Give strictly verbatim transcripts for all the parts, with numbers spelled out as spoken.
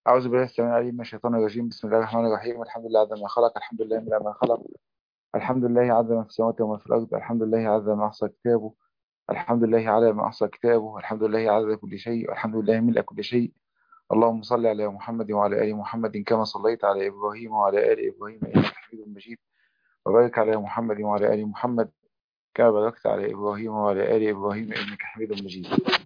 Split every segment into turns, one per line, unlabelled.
أعوذ بالله السميع العليم من الشيطان الرجيم. بسم الله الرحمن الرحيم. الحمد لله عز ما خلق، الحمد لله من ما خلق، الحمد لله عز ما في السماوات وما في الأرض، الحمد لله عز ما أحصى كتابه، الحمد لله على ما أحصى كتابه، الحمد لله عز كل شيء، والحمد لله ملء كل شيء. اللهم صل على محمد وعلى آل محمد كما صليت على إبراهيم وعلى آل إبراهيم إنك حميد مجيد. وبارك على محمد وعلى آل محمد كما باركت على إبراهيم وعلى آل إبراهيم إنك حميد مجيد.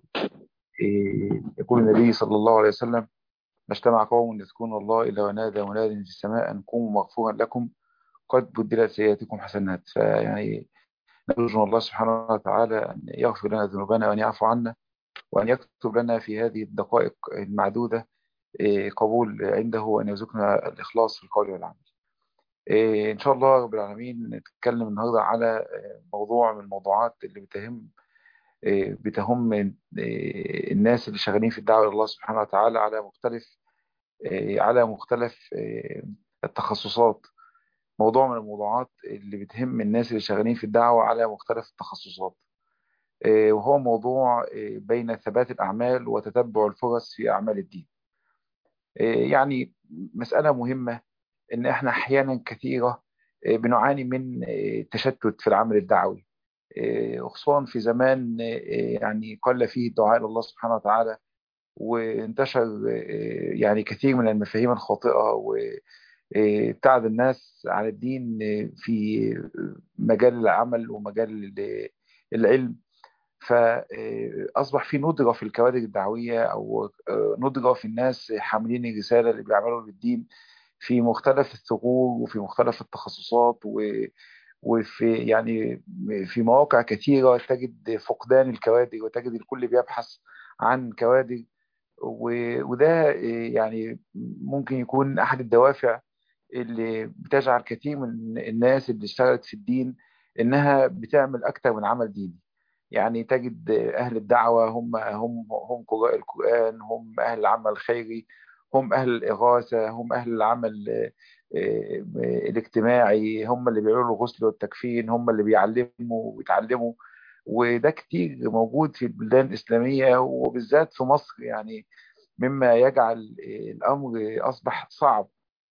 إيه، يقول النبي صلى الله عليه وسلم: ما اجتمع قوم يذكرون الله إلا ونادى مناد في السماء أن قوموا مغفورا لكم قد بدلت سيئاتكم حسنات. فيعني نرجو الله سبحانه وتعالى أن يغفر لنا ذنوبنا وأن يعفو عنا وأن يكتب لنا في هذه الدقائق المعدودة إيه، قبول عنده، وأن يرزقنا الإخلاص في القول والعمل. إيه، إن شاء الله رب العالمين نتكلم النهاردة على آه، موضوع من الموضوعات اللي بتهم إيه، بتهم إيه، الناس اللي شغالين في الدعوة إلى الله سبحانه وتعالى على مختلف إيه، على مختلف إيه، التخصصات. موضوع من الموضوعات اللي بتهم الناس اللي شغالين في الدعوة على مختلف التخصصات. إيه، وهو موضوع إيه، بين ثبات الأعمال وتتبع الفرص في أعمال الدين. إيه، يعني مسألة مهمة، إن إحنا أحيانا كثيرة إيه، بنعاني من إيه، تشتت في العمل الدعوي. إيه، وخصوصا في زمان إيه، يعني قل فيه الدعاء إلى الله سبحانه وتعالى، وانتشر إيه، يعني كثير من المفاهيم الخاطئة وابتعد الناس عن الدين إيه، في مجال العمل ومجال العلم. فأصبح في ندرة في الكوادر الدعوية، أو آه، ندرة في الناس حاملين الرسالة اللي بيعملوا للدين في مختلف الثغور وفي مختلف التخصصات و وفي يعني في مواقع كثيرة تجد فقدان الكوادر، وتجد الكل بيبحث عن كوادر. و- وده آه، يعني ممكن يكون أحد الدوافع اللي بتجعل كثير من الناس اللي اشتغلت في الدين إنها بتعمل أكتر من عمل ديني. يعني تجد أهل الدعوة هم هم هم قراء القرآن، هم أهل العمل الخيري، هم أهل الإغاثة، هم أهل العمل آه، آه، الاجتماعي، هم اللي بيعملوا الغسل والتكفين، هم اللي بيعلموا ويتعلموا. وده كتير موجود في البلدان الإسلامية وبالذات في مصر، يعني مما يجعل آه، الأمر أصبح صعب.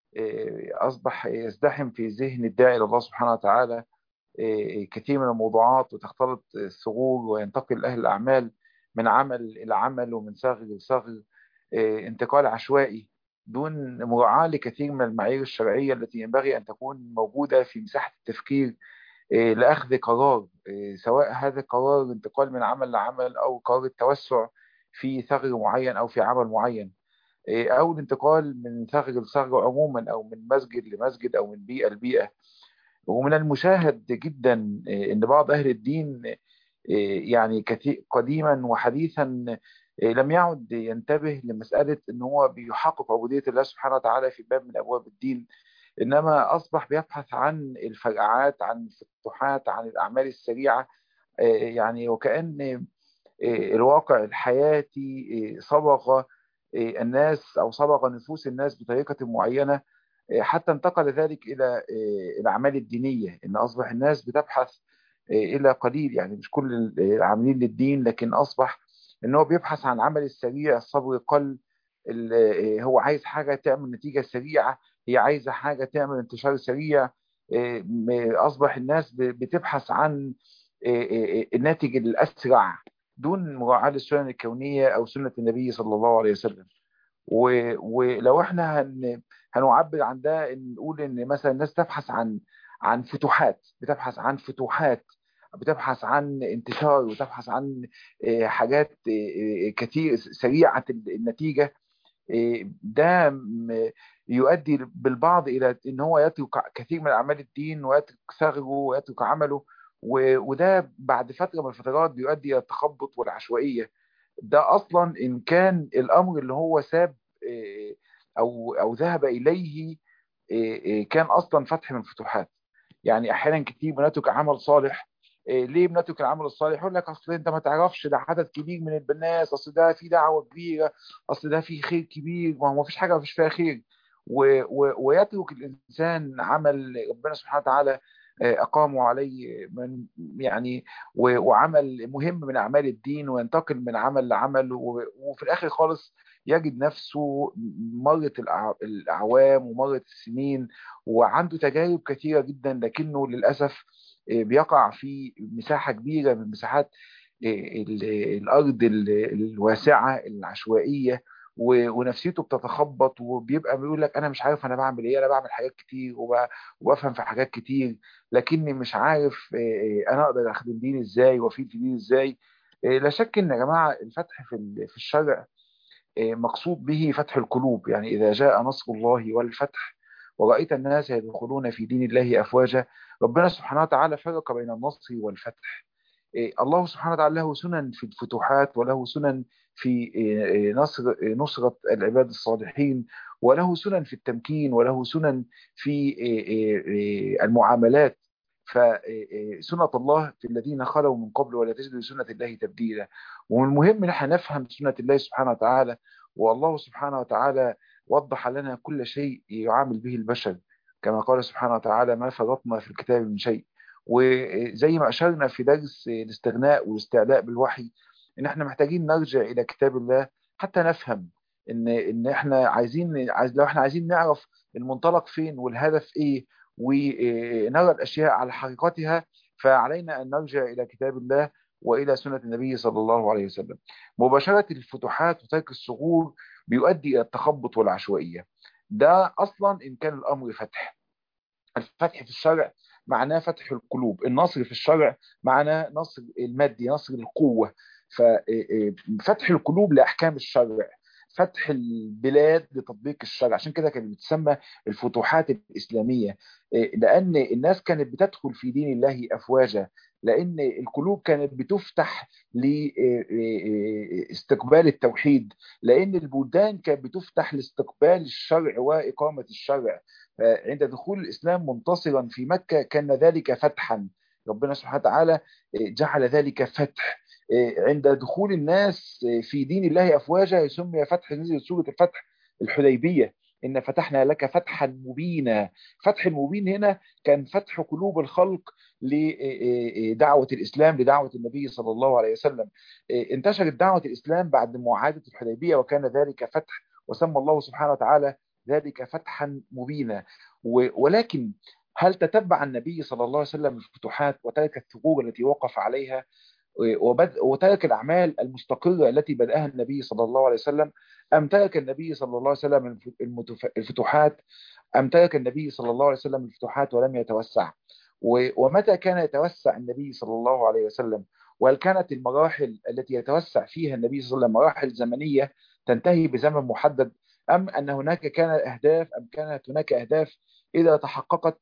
آه، أصبح يزدحم في ذهن الداعي إلى الله سبحانه وتعالى آه، كثير من الموضوعات، وتختلط الثغور، وينتقل أهل الأعمال من عمل إلى عمل ومن ثغر لثغر، آه، انتقال عشوائي دون مراعاة لكثير من المعايير الشرعية التي ينبغي أن تكون موجودة في مساحة التفكير آه، لأخذ قرار، آه، سواء هذا قرار الانتقال من عمل لعمل، أو قرار التوسع في ثغر معين أو في عمل معين، آه، أو الانتقال من ثغر لثغر عموما، أو من مسجد لمسجد، أو من بيئة لبيئة. ومن المشاهد جدا آه، ان بعض اهل الدين آه، يعني كثير قديما وحديثا آه، لم يعد ينتبه لمسألة ان هو بيحقق عبودية الله سبحانه وتعالى في باب من ابواب الدين، انما اصبح بيبحث عن الفرقعات، عن الفتوحات، عن الاعمال السريعة. آه، يعني وكأن آه، الواقع الحياتي آه، صبغ آه، الناس، او صبغ نفوس الناس بطريقة معينة، حتى انتقل ذلك إلى آه، الأعمال الدينية، إن أصبح الناس بتبحث آه، إلى قليل، يعني مش كل العاملين للدين، لكن أصبح إن هو بيبحث عن عمل السريع، الصبر قل. ال- آه، هو عايز حاجة تعمل نتيجة سريعة، هي عايزة حاجة تعمل انتشار سريع. آه، م- أصبح الناس ب- بتبحث عن آه، آه، آه، الناتج الأسرع دون مراعاة السنن الكونية أو سنة النبي صلى الله عليه وسلم. و- ولو احنا هن هنعبر عن ده، إن نقول ان مثلا الناس تبحث عن عن فتوحات، بتبحث عن فتوحات، بتبحث عن انتشار، وتبحث عن آه، حاجات آه، آه، كتير سريعة النتيجة. آه، ده م- يؤدي بالبعض إلى إن هو يترك كثير من أعمال الدين، ويترك ثغره، ويترك عمله. و- وده بعد فترة من الفترات بيؤدي إلى التخبط والعشوائية. ده اصلا ان كان الامر اللي هو ساب إيه، او او ذهب اليه إيه، إيه، كان اصلا فتح من فتوحات. يعني احيانا كتير بنترك عمل صالح. إيه، ليه بنترك العمل الصالح؟ يقول لك اصل انت ما تعرفش، ده عدد كبير من الناس، اصل ده في دعوه كبيره، اصل ده في خير كبير، ما هو ما فيش حاجه ما فيش فيها خير. و و ويترك الانسان عمل ربنا سبحانه وتعالى آه، اقامه عليه من يعني و- وعمل مهم من اعمال الدين، وينتقل من عمل لعمل، و- وفي الاخر خالص يجد نفسه مرت الأع- الأعوام ومرت السنين وعنده تجارب كثيرة جدا، لكنه للأسف آه، بيقع في مساحة كبيرة من مساحات آه، ال- الأرض ال- الواسعة العشوائية، و- ونفسيته بتتخبط، وبيبقى بيقول لك أنا مش عارف أنا بعمل إيه. أنا بعمل حاجات كتير وب- وبفهم في حاجات كتير، لكني مش عارف آه، آه، أنا أقدر أخدم دين إزاي وأفيد في دين إزاي. آه، لا شك إن يا جماعة الفتح في ال- في الشرع مقصود به فتح القلوب. يعني إذا جاء نصر الله والفتح ورأيت الناس يدخلون في دين الله أفواجا، ربنا سبحانه وتعالى فرق بين النصر والفتح. إيه، الله سبحانه وتعالى له سنن في الفتوحات، وله سنن في إيه، إيه، نصر إيه، نصرة العباد الصالحين، وله سنن في التمكين، وله سنن في إيه، إيه، إيه، المعاملات. فسنة الله في الذين خلوا من قبل ولا تجد لسنة الله تبديلا. ومن المهم ان احنا نفهم سنة الله سبحانه وتعالى. والله سبحانه وتعالى وضح لنا كل شيء يعامل به البشر، كما قال سبحانه وتعالى ما فرطنا في الكتاب من شيء. وزي ما أشرنا في درس الاستغناء والاستعلاء بالوحي، إن إحنا محتاجين نرجع إلى كتاب الله حتى نفهم إن إن إحنا عايزين عايز لو إحنا عايزين نعرف المنطلق فين والهدف إيه، ونرى الأشياء على حقيقتها، فعلينا أن نرجع إلى كتاب الله وإلى سنة النبي صلى الله عليه وسلم. مباشرة الفتوحات وترك الثغور بيؤدي إلى التخبط والعشوائية. ده أصلا إن كان الأمر فتح. الفتح في الشرع معناه فتح القلوب، النصر في الشرع معناه نصر المادي، نصر القوة. ففتح القلوب لأحكام الشرع، فتح البلاد لتطبيق الشرع. عشان كده كانت بتسمى الفتوحات الإسلامية، لأن الناس كانت بتدخل في دين الله أفواجا، لأن القلوب كانت بتفتح لاستقبال التوحيد، لأن البلدان كانت بتفتح لاستقبال الشرع وإقامة الشرع. عند دخول الإسلام منتصرا في مكة كان ذلك فتحا. ربنا سبحانه وتعالى جعل ذلك فتح. عند دخول الناس في دين الله أفواجا يسمى فتح. نزل سورة الفتح الحديبية، إن فتحنا لك فتحا مبينا. فتح المبين هنا كان فتح قلوب الخلق لدعوة الإسلام، لدعوة النبي صلى الله عليه وسلم. انتشرت دعوة الإسلام بعد معاهدة الحديبية وكان ذلك فتح، وسمى الله سبحانه وتعالى ذلك فتحا مبينا. ولكن هل تتبع النبي صلى الله عليه وسلم الفتوحات وترك الثغور التي وقف عليها، وترك الأعمال المستقرة التي بدأها النبي صلى الله عليه وسلم، أم ترك النبي صلى الله عليه وسلم الفتوحات أم ترك النبي صلى الله عليه وسلم الفتوحات ولم يتوسع؟ ومتى كان يتوسع النبي صلى الله عليه وسلم؟ وهل كانت المراحل التي يتوسع فيها النبي صلى الله عليه وسلم مراحل زمنية تنتهي بزمن محدد، أم أن هناك كان أهداف أم كانت هناك أهداف إذا تحققت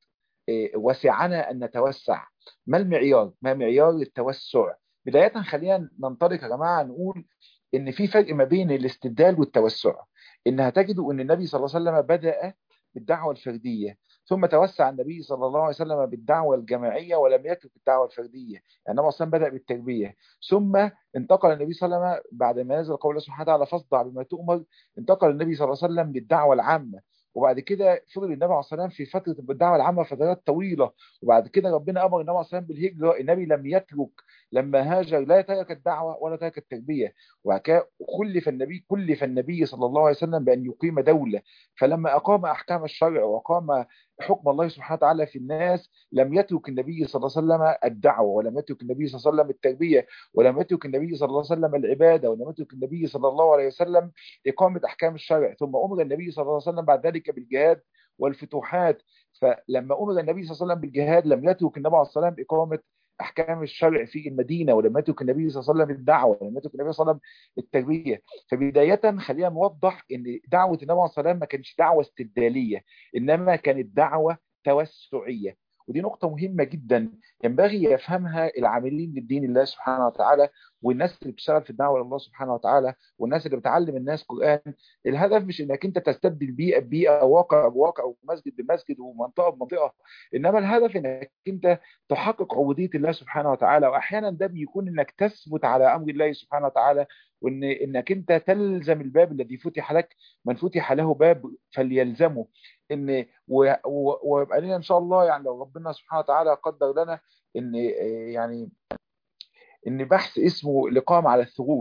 وسعنا أن نتوسع؟ ما المعيار؟ ما معيار التوسع؟ بداية خلينا ننطلق يا جماعة نقول إن في فرق ما بين الاستبدال والتوسع. إن هتجدوا إن النبي صلى الله عليه وسلم بدأ بالدعوة الفردية، ثم توسع النبي صلى الله عليه وسلم بالدعوة الجماعية ولم يترك الدعوة الفردية. يعني النبي أصلا بدأ بالتربية، ثم انتقل النبي صلى الله عليه وسلم بعد ما نزل قول الله سبحانه وتعالى فاصدع بما تؤمر، انتقل النبي صلى الله عليه وسلم للدعوة العامة. وبعد كده فضل النبي عليه الصلاه والسلام في فتره الدعوه العامه فترات طويله، وبعد كده ربنا امر النبي عليه الصلاه والسلام بالهجره. النبي لم يترك لما هاجر، لا ترك الدعوه ولا ترك التربيه. وبعد كده كلف النبي كلف النبي صلى الله عليه وسلم بان يقيم دوله. فلما اقام احكام الشرع واقام حكم الله سبحانه وتعالى في الناس، لم يترك النبي صلى الله عليه وسلم الدعوه، ولم يترك النبي صلى الله عليه وسلم التربيه، ولم يترك النبي صلى الله عليه وسلم العباده، ولم يترك النبي صلى الله عليه وسلم اقامه احكام الشرع. ثم امر النبي صلى الله عليه وسلم بعد ذلك بالجهاد والفتوحات. فلما امر النبي صلى الله عليه وسلم بالجهاد لم يترك النبي عليه الصلاه والسلام اقامه احكام الشرع في المدينه، ولم يترك النبي صلى الله عليه وسلم الدعوه، ولم يترك النبي صلى الله عليه وسلم التربيه. فبدايه خلينا نوضح ان دعوه النبي عليه الصلاه والسلام ما كانتش دعوه استبداليه، انما كانت دعوه توسعيه. ودي نقطة مهمة جدا ينبغي يفهمها العاملين للدين الله سبحانه وتعالى، والناس اللي بتشتغل في الدعوة لله سبحانه وتعالى، والناس اللي بتعلم الناس قرآن. الهدف مش انك انت تستبدل بيئة ببيئة، واقع بواقع، ومسجد بمسجد، ومنطقة بمنطقة، انما الهدف انك انت تحقق عبودية الله سبحانه وتعالى. واحيانا ده بيكون انك تثبت على امر الله سبحانه وتعالى، وان انك انت تلزم الباب الذي فتح لك. من فتح له باب فليلزمه. ان ويبقى لنا ان شاء الله، يعني لو ربنا سبحانه وتعالى قدر لنا ان يعني ان بحث اسمه الاقامه على الثغور.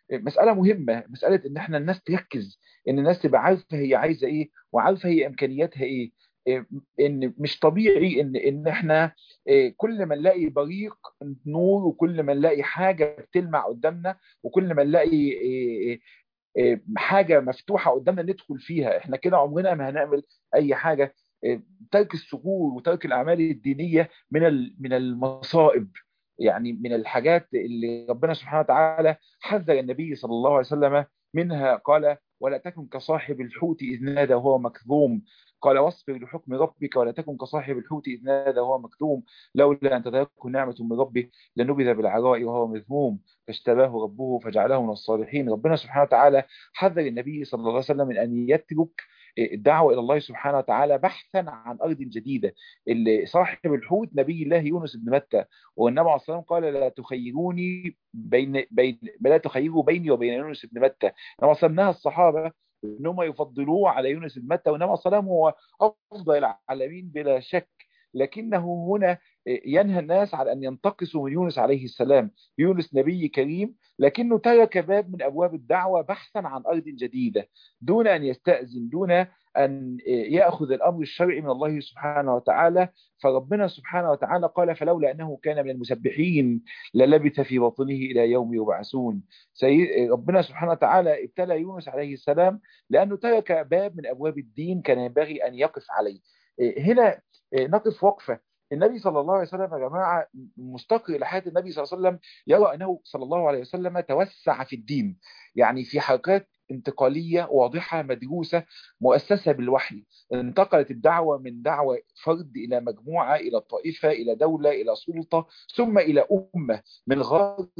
مسألة مهمة، مسألة ان احنا الناس تركز، ان الناس تبقى عارفة هي عايزة ايه وعارفة هي امكانياتها ايه. إيه، ان مش طبيعي ان ان احنا إيه، كل ما نلاقي بريق نور، وكل ما نلاقي حاجة بتلمع قدامنا، وكل ما نلاقي إيه، إيه، حاجة مفتوحة قدامنا ندخل فيها، احنا كده عمرنا ما هنعمل اي حاجة. إيه، ترك السجود وترك الاعمال الدينية من ال- من المصائب، يعني من الحاجات اللي ربنا سبحانه وتعالى حذر النبي صلى الله عليه وسلم منها. قال: ولا تكن كصاحب الحوت إذ نادى وهو مكظوم. قال: واصبر لحكم ربك ولا تكن كصاحب الحوت إذ نادى وهو مكظوم، لولا أن تدركه نعمة من ربه لنبذ بالعراء وهو مذموم فاجتباه ربه فجعله من الصالحين. ربنا سبحانه وتعالى حذر النبي صلى الله عليه وسلم من أن يترك الدعوة إلى الله سبحانه وتعالى بحثا عن أرض جديدة. اللي صاحب الحوت نبي الله يونس بن متى، والنبي عليه الصلاة والسلام قال: لا تخيروني بين بين لا تخيروا بيني وبين يونس بن متى. النبي عليه الصلاة والسلام نهى الصحابة ان هم يفضلوه على يونس بن متى، والنبي عليه الصلاة والسلام هو افضل العالمين بلا شك، لكنه هنا ينهى الناس على ان ينتقصوا من يونس عليه السلام. يونس نبي كريم، لكنه ترك باب من ابواب الدعوه بحثا عن ارض جديده، دون ان يستاذن، دون ان ياخذ الامر الشرعي من الله سبحانه وتعالى. فربنا سبحانه وتعالى قال: فلولا انه كان من المسبحين للبث في بطنه الى يوم يبعثون. سي... ربنا سبحانه وتعالى ابتلى يونس عليه السلام لانه ترك باب من ابواب الدين كان ينبغي ان يقف عليه. هنا نقف وقفه. النبي صلى الله عليه وسلم يا جماعه مستقر الى حياه النبي صلى الله عليه وسلم يرى انه صلى الله عليه وسلم توسع في الدين، يعني في حركات انتقاليه واضحه مدروسه مؤسسه بالوحي. انتقلت الدعوه من دعوه فرد الى مجموعه الى طائفه الى دوله الى سلطه ثم الى امه، من غار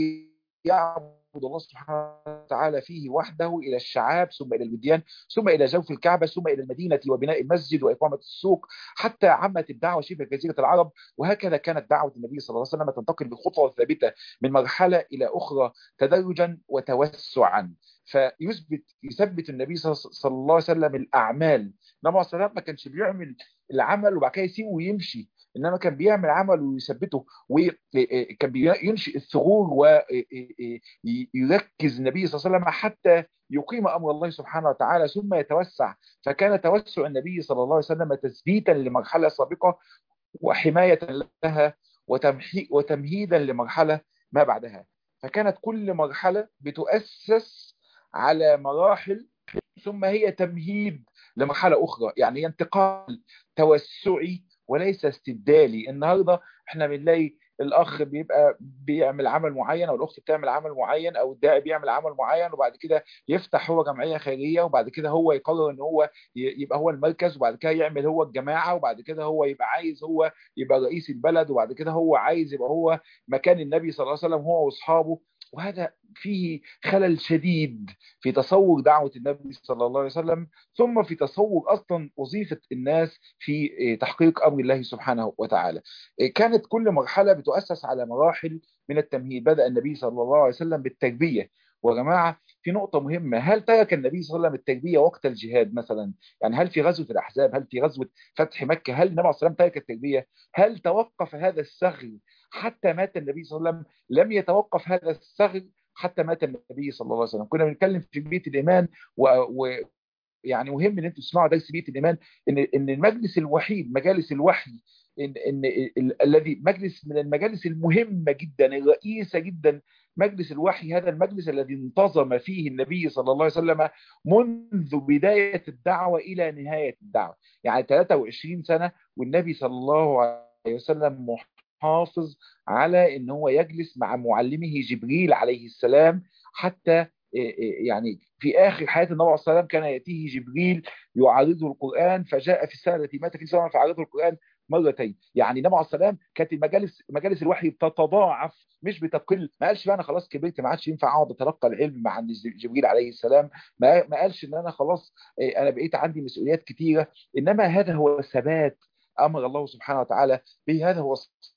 يعبد الله سبحانه وتعالى فيه وحده الى الشعاب، ثم الى الوديان، ثم الى جوف الكعبه، ثم الى المدينه وبناء المسجد واقامه السوق، حتى عمت الدعوه شبه جزيره العرب. وهكذا كانت دعوه النبي صلى الله عليه وسلم تنتقل بخطوه ثابته من مرحله الى اخرى تدرجا وتوسعا. فيثبت يثبت النبي صلى الله عليه وسلم الاعمال. النبي عليه الصلاه والسلام ما كانش بيعمل العمل وبعد كده يسيبه ويمشي، انما كان بيعمل عمل ويثبته، وكان بينشئ الثغور ويركز النبي صلى الله عليه وسلم حتى يقيم امر الله سبحانه وتعالى ثم يتوسع. فكان توسع النبي صلى الله عليه وسلم تثبيتا لمرحله سابقه وحمايه لها وتمحي وتمهيدا لمرحله ما بعدها. فكانت كل مرحله بتؤسس على مراحل، ثم هي تمهيد لمرحله اخرى، يعني هي انتقال توسعي وليس استبدالي. النهارده احنا بنلاقي الاخ بيبقى بيعمل عمل معين، او الاخت بتعمل عمل معين، او الداعي بيعمل عمل معين، وبعد كده يفتح هو جمعيه خيريه، وبعد كده هو يقرر ان هو يبقى هو المركز، وبعد كده يعمل هو الجماعه، وبعد كده هو يبقى عايز هو يبقى رئيس البلد، وبعد كده هو عايز يبقى هو مكان النبي صلى الله عليه وسلم هو واصحابه. وهذا فيه خلل شديد في تصور دعوة النبي صلى الله عليه وسلم، ثم في تصور أصلا وظيفة الناس في تحقيق أمر الله سبحانه وتعالى. كانت كل مرحلة بتؤسس على مراحل من التمهيد. بدأ النبي صلى الله عليه وسلم بالتربية. وجماعة في نقطة مهمة: هل ترك النبي صلى الله عليه وسلم التربية وقت الجهاد مثلا؟ يعني هل في غزوة الأحزاب، هل في غزوة فتح مكة، هل النبي صلى الله عليه وسلم ترك التربية؟ هل توقف هذا الثغر حتى مات النبي صلى الله عليه وسلم؟ لم يتوقف هذا الثغر حتى مات النبي صلى الله عليه وسلم. كنا بنتكلم في بيت الإيمان و... و... يعني مهم ان انتم تسمعوا درس بيت الايمان، ان ان المجلس الوحيد مجالس الوحي، ان ان ال- الذي مجلس من المجالس المهمه جدا الرئيسه جدا، مجلس الوحي، هذا المجلس الذي انتظم فيه النبي صلى الله عليه وسلم منذ بدايه الدعوه الى نهايه الدعوه، يعني ثلاثة وعشرين سنه، والنبي صلى الله عليه وسلم محافظ على ان هو يجلس مع معلمه جبريل عليه السلام، حتى يعني في آخر حياة النبي عليه الصلاة والسلام كان يأتيه جبريل يعارضه القرآن، فجاء في السنة التي مات في سنة فعارضه القرآن مرتين. يعني النبي عليه الصلاة والسلام كانت المجالس مجالس الوحي بتتضاعف مش بتقل. ما قالش بقى انا خلاص كبرت ما عادش ينفع اقعد اتلقى العلم مع جبريل عليه السلام، ما ما قالش ان انا خلاص انا بقيت عندي مسؤوليات كتيرة، انما هذا هو ثبات امر الله سبحانه وتعالى به، هذا هو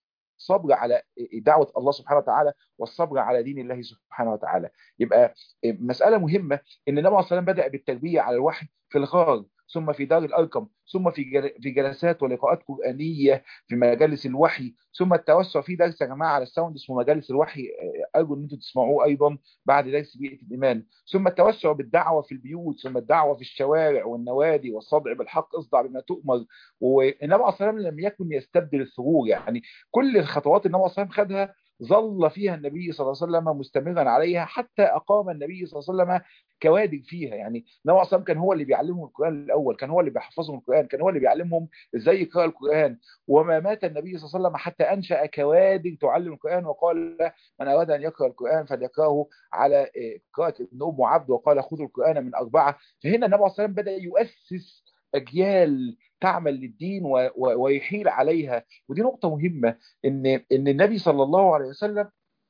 الصبر على دعوة الله سبحانه وتعالى والصبر على دين الله سبحانه وتعالى. يبقى مسألة مهمة ان النبي عليه الصلاة والسلام بدأ بالتربية على الوحي في الغار، ثم في دار الأرقم، ثم في جل- في جلسات ولقاءات قرآنية في مجالس الوحي، ثم التوسع في درس يا جماعة على الساوند اسمه مجالس الوحي، آه، أرجو إن أنتم تسمعوه أيضا بعد درس بيئة الإيمان. ثم التوسع بالدعوة في البيوت، ثم الدعوة في الشوارع والنوادي والصدع بالحق، اصدع بما تؤمر. والنبي عليه الصلاة والسلام لم يكن يستبدل الثغور، يعني كل الخطوات النبي عليه الصلاة والسلام خدها ظل فيها النبي صلى الله عليه وسلم مستمرا عليها، حتى أقام النبي صلى الله عليه وسلم كوادر فيها. يعني النبي عليه الصلاة والسلام كان هو اللي بيعلمهم القرآن الأول، كان هو اللي بيحفظهم القرآن، كان هو اللي بيعلمهم إزاي يقرأ القرآن. وما مات النبي صلى الله عليه وسلم حتى أنشأ كوادر تعلم القرآن، وقال من أراد أن يقرأ القرآن فليقرأه على قراءة ابن أم عبد، وقال خذوا القرآن من أربعة. فهنا النبي عليه الصلاة والسلام بدأ يؤسس أجيال تعمل للدين و- و- ويحيل عليها. ودي نقطة مهمة، إن إن النبي صلى الله عليه وسلم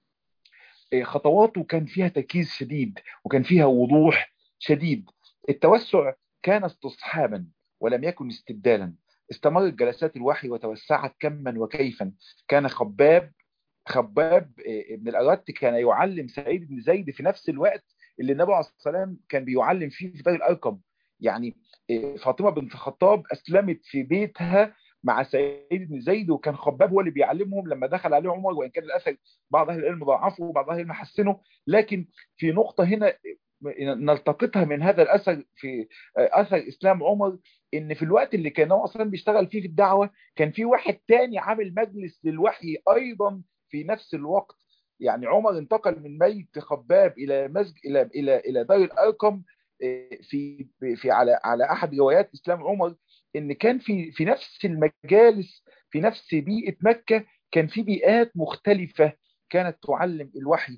خطواته كان فيها تركيز شديد، وكان فيها وضوح شديد. التوسع كان استصحابا ولم يكن استبدالا. استمرت جلسات الوحي وتوسعت كما وكيفا. كان خباب خباب آه، بن الأرت كان يعلم سعيد بن زيد في نفس الوقت اللي النبي عليه الصلاة والسلام كان بيعلم فيه في دار الأرقم. يعني آه، فاطمة بنت الخطاب أسلمت في بيتها مع سعيد بن زيد، وكان خباب هو اللي بيعلمهم لما دخل عليه عمر، وإن كان الأثر بعض أهل العلم ضعفه وبعض أهل العلم حسنه. لكن في نقطة هنا آه، نلتقطها من هذا الأثر في آه، أثر إسلام عمر، إن في الوقت اللي كان هو أصلا بيشتغل فيه في الدعوة كان في واحد تاني عامل مجلس للوحي أيضا في نفس الوقت. يعني عمر انتقل من بيت خباب الى مسجد الى الى الى دار الارقم. إيه، في في على على احد روايات اسلام عمر ان كان في في نفس المجالس في نفس بيئه مكه كان في بيئات مختلفه كانت تعلم الوحي.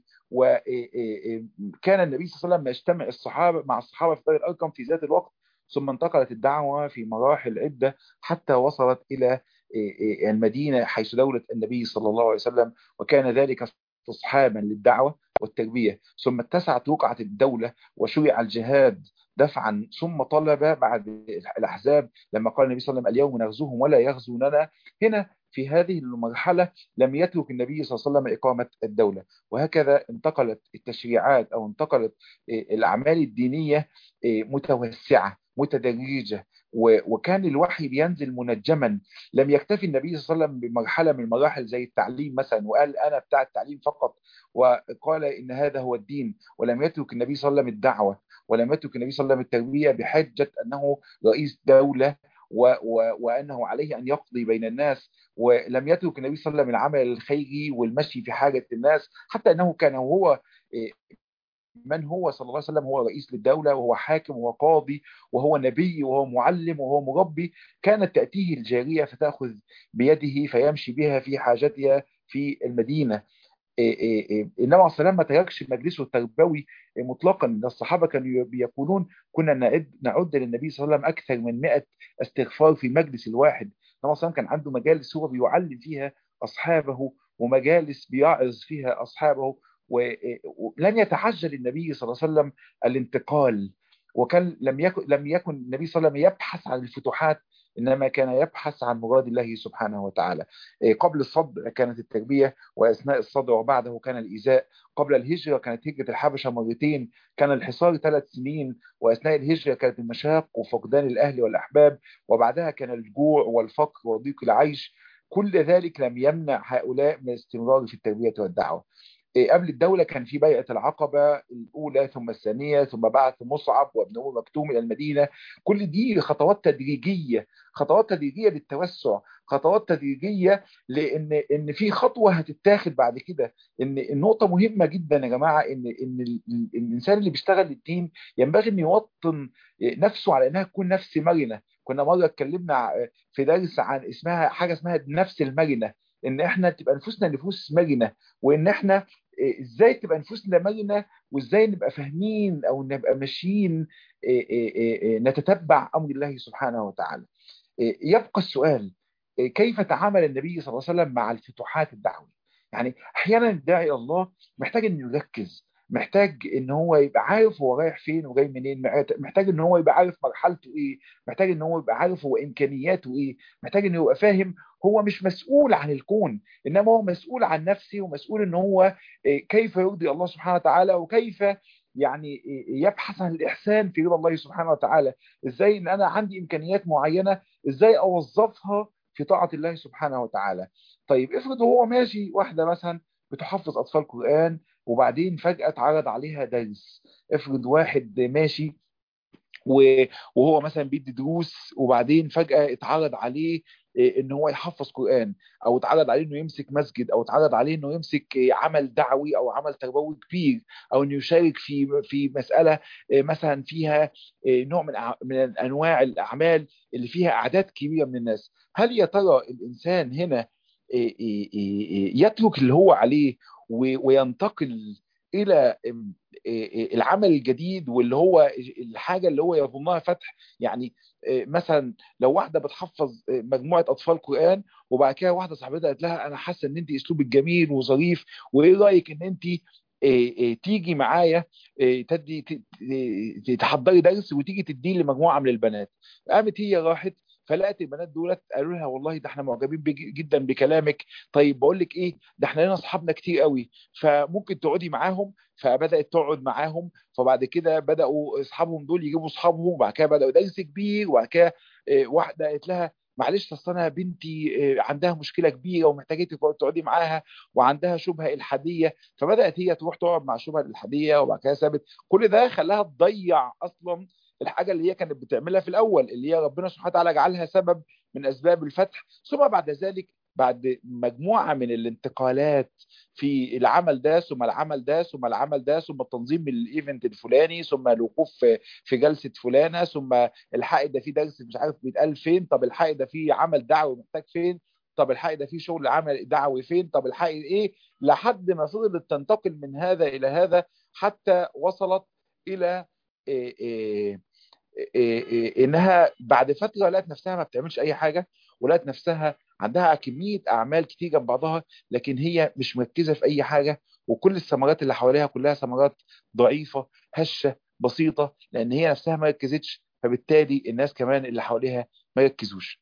وكان النبي صلى الله عليه وسلم يجتمع الصحابه مع الصحابه في دار الارقم في ذات الوقت. ثم انتقلت الدعوه في مراحل عده حتى وصلت الى المدينة حيث دولة النبي صلى الله عليه وسلم، وكان ذلك استصحابا للدعوة والتربية. ثم اتسعت رقعة الدولة وشرع الجهاد دفعا، ثم طلب بعد الأحزاب لما قال النبي صلى الله عليه وسلم اليوم نغزوهم ولا يغزوننا. هنا في هذه المرحلة لم يترك النبي صلى الله عليه وسلم إقامة الدولة. وهكذا انتقلت التشريعات أو انتقلت الأعمال الدينية متوسعة متدرجة، وكان الوحي بينزل منجما. لم يكتفي النبي صلى الله عليه وسلم بمرحلة من المراحل زي التعليم مثلا وقال أنا بتاع التعليم فقط، وقال إن هذا هو الدين، ولم يترك النبي صلى الله عليه وسلم الدعوة، ولم يترك النبي صلى الله عليه وسلم التربية بحجة أنه رئيس دولة و و وأنه عليه أن يقضي بين الناس. ولم يترك النبي صلى الله عليه وسلم العمل الخيري والمشي في حاجة الناس، حتى أنه كان هو من هو صلى الله عليه وسلم هو رئيس للدولة وهو حاكم وهو قاضي وهو نبي وهو معلم وهو مربي. كانت تأتيه الجارية فتأخذ بيده فيمشي بها في حاجتها في المدينة. إيه إيه إيه. النبي عليه الصلاة والسلام ما تركش مجلسه التربوي مطلقا. الصحابة كانوا بيقولون كنا نعد نعد للنبي صلى الله عليه وسلم أكثر من مئة استغفار في المجلس الواحد. النبي عليه الصلاة والسلام كان عنده مجالس هو بيعلم فيها أصحابه، ومجالس بيعظ فيها أصحابه. ولن يتعجل النبي صلى الله عليه وسلم الانتقال، وكان لم يكن لم يكن النبي صلى الله عليه وسلم يبحث عن الفتوحات، إنما كان يبحث عن مراد الله سبحانه وتعالى. قبل الصدر كانت التربية، وأثناء الصدر وبعده كان الإيذاء. قبل الهجرة كانت هجرة الحبشة مرتين، كان الحصار ثلاث سنين، وأثناء الهجرة كانت المشاق وفقدان الأهل والأحباب، وبعدها كان الجوع والفقر وضيق العيش. كل ذلك لم يمنع هؤلاء من الاستمرار في التربية والدعوة. قبل الدولة كان في بيعة العقبة الأولى ثم الثانية، ثم بعث مصعب وابن أم مكتوم إلى المدينة. كل دي خطوات تدريجية، خطوات تدريجية للتوسع، خطوات تدريجية لأن إن في خطوة هتتاخد بعد كده. إن النقطة مهمة جدا يا جماعة، إن إن ال- ال- الإنسان اللي بيشتغل للدين ينبغي إنه يوطن نفسه على إنها تكون نفس مرنة. كنا مرة اتكلمنا ع- في درس عن اسمها حاجة اسمها النفس المرنة، إن إحنا تبقى نفوسنا نفوس مرنة، وإن إحنا إيه، ازاي تبقى نفوسنا مرنه، وازاي نبقى فاهمين او نبقى ماشيين إيه، إيه، إيه، نتتبع امر الله سبحانه وتعالى. إيه، يبقى السؤال، إيه، كيف تعامل النبي صلى الله عليه وسلم مع الفتوحات الدعوية؟ يعني احيانا الداعي الى الله محتاج انه يركز، محتاج ان هو يبقى عارف هو رايح فين وجاي منين، محتاج ان هو يبقى عارف مرحلته ايه، محتاج ان هو يبقى عارف هو امكانياته ايه، محتاج انه يبقى فاهم هو مش مسؤول عن الكون، انما هو مسؤول عن نفسه، ومسؤول ان هو إيه، كيف يرضي الله سبحانه وتعالى، وكيف يعني يبحث عن الإحسان في رضا الله سبحانه وتعالى. إزاي إن أنا عندي إمكانيات معينة، إزاي أوظفها في طاعة الله سبحانه وتعالى. طيب افرض هو ماشي، واحدة مثلا بتحفظ أطفال قرآن وبعدين فجأة اتعرض عليها درس. افرض واحد ماشي و- وهو مثلا بيدي دروس وبعدين فجأة اتعرض عليه إيه، ان هو يحفظ قرآن، او اتعرض عليه انه يمسك مسجد، او اتعرض عليه انه يمسك إيه، عمل دعوي او عمل تربوي كبير، او انه يشارك في في مسألة إيه، مثلا فيها إيه، نوع من أع- من انواع الاعمال اللي فيها اعداد كبيرة من الناس. هل يا ترى الانسان هنا إيه، إيه، إيه، إيه، يترك اللي هو عليه و- وينتقل الى العمل الجديد، واللي هو الحاجه اللي هو يظنها فتح؟ يعني مثلا لو واحده بتحفظ مجموعه اطفال قران، وبعد كده واحده صاحبتها قالت لها انا حاسه ان انت اسلوبك جميل وظريف، وايه رايك ان انت تيجي معايا تدي ت- تحضري درس وتيجي تديه لمجموعه من البنات. قامت هي راحت، فلقت البنات دولت قالوا لها والله ده احنا معجبين بج- جدا بكلامك. طيب بقول لك ايه، ده احنا لنا اصحابنا كتير قوي، فممكن تقعدي معاهم. فبدات تقعد معاهم، فبعد كده بداوا اصحابهم دول يجيبوا اصحابهم، وبعد كده بداوا درس كبير. وبعد كده آه، واحده قالت لها معلش اصل انا بنتي آه، عندها مشكله كبيره ومحتاجه تقعدي معاها، وعندها شبهه الحاديه. فبدات هي تروح تقعد مع شبهه الالحاديه، وبعد كده سابت. كل ده خلاها تضيع اصلا الحاجه اللي هي كانت بتعملها في الاول، اللي هي ربنا سبحانه وتعالى جعلها سبب من اسباب الفتح. ثم بعد ذلك، بعد مجموعه من الانتقالات في العمل ده ثم العمل ده ثم العمل ده ثم التنظيم الايفنت الفلاني ثم الوقوف في في جلسه فلانه، ثم الحق ده في درس مش عارف بيتقال فين، طب الحق ده في عمل دعوي محتاج فين، طب الحق ده في شغل عمل دعوي فين، طب الحق ايه، لحد ما فضلت تنتقل من هذا الى هذا، حتى وصلت الى إيه إيه إيه إيه انها بعد فتره لقت نفسها ما بتعملش اي حاجه، ولقت نفسها عندها كميه اعمال كتير جنب بعضها، لكن هي مش مركزه في اي حاجه، وكل الثمرات اللي حواليها كلها ثمرات ضعيفه هشه بسيطه، لان هي نفسها ما ركزتش، فبالتالي الناس كمان اللي حواليها ما يركزوش.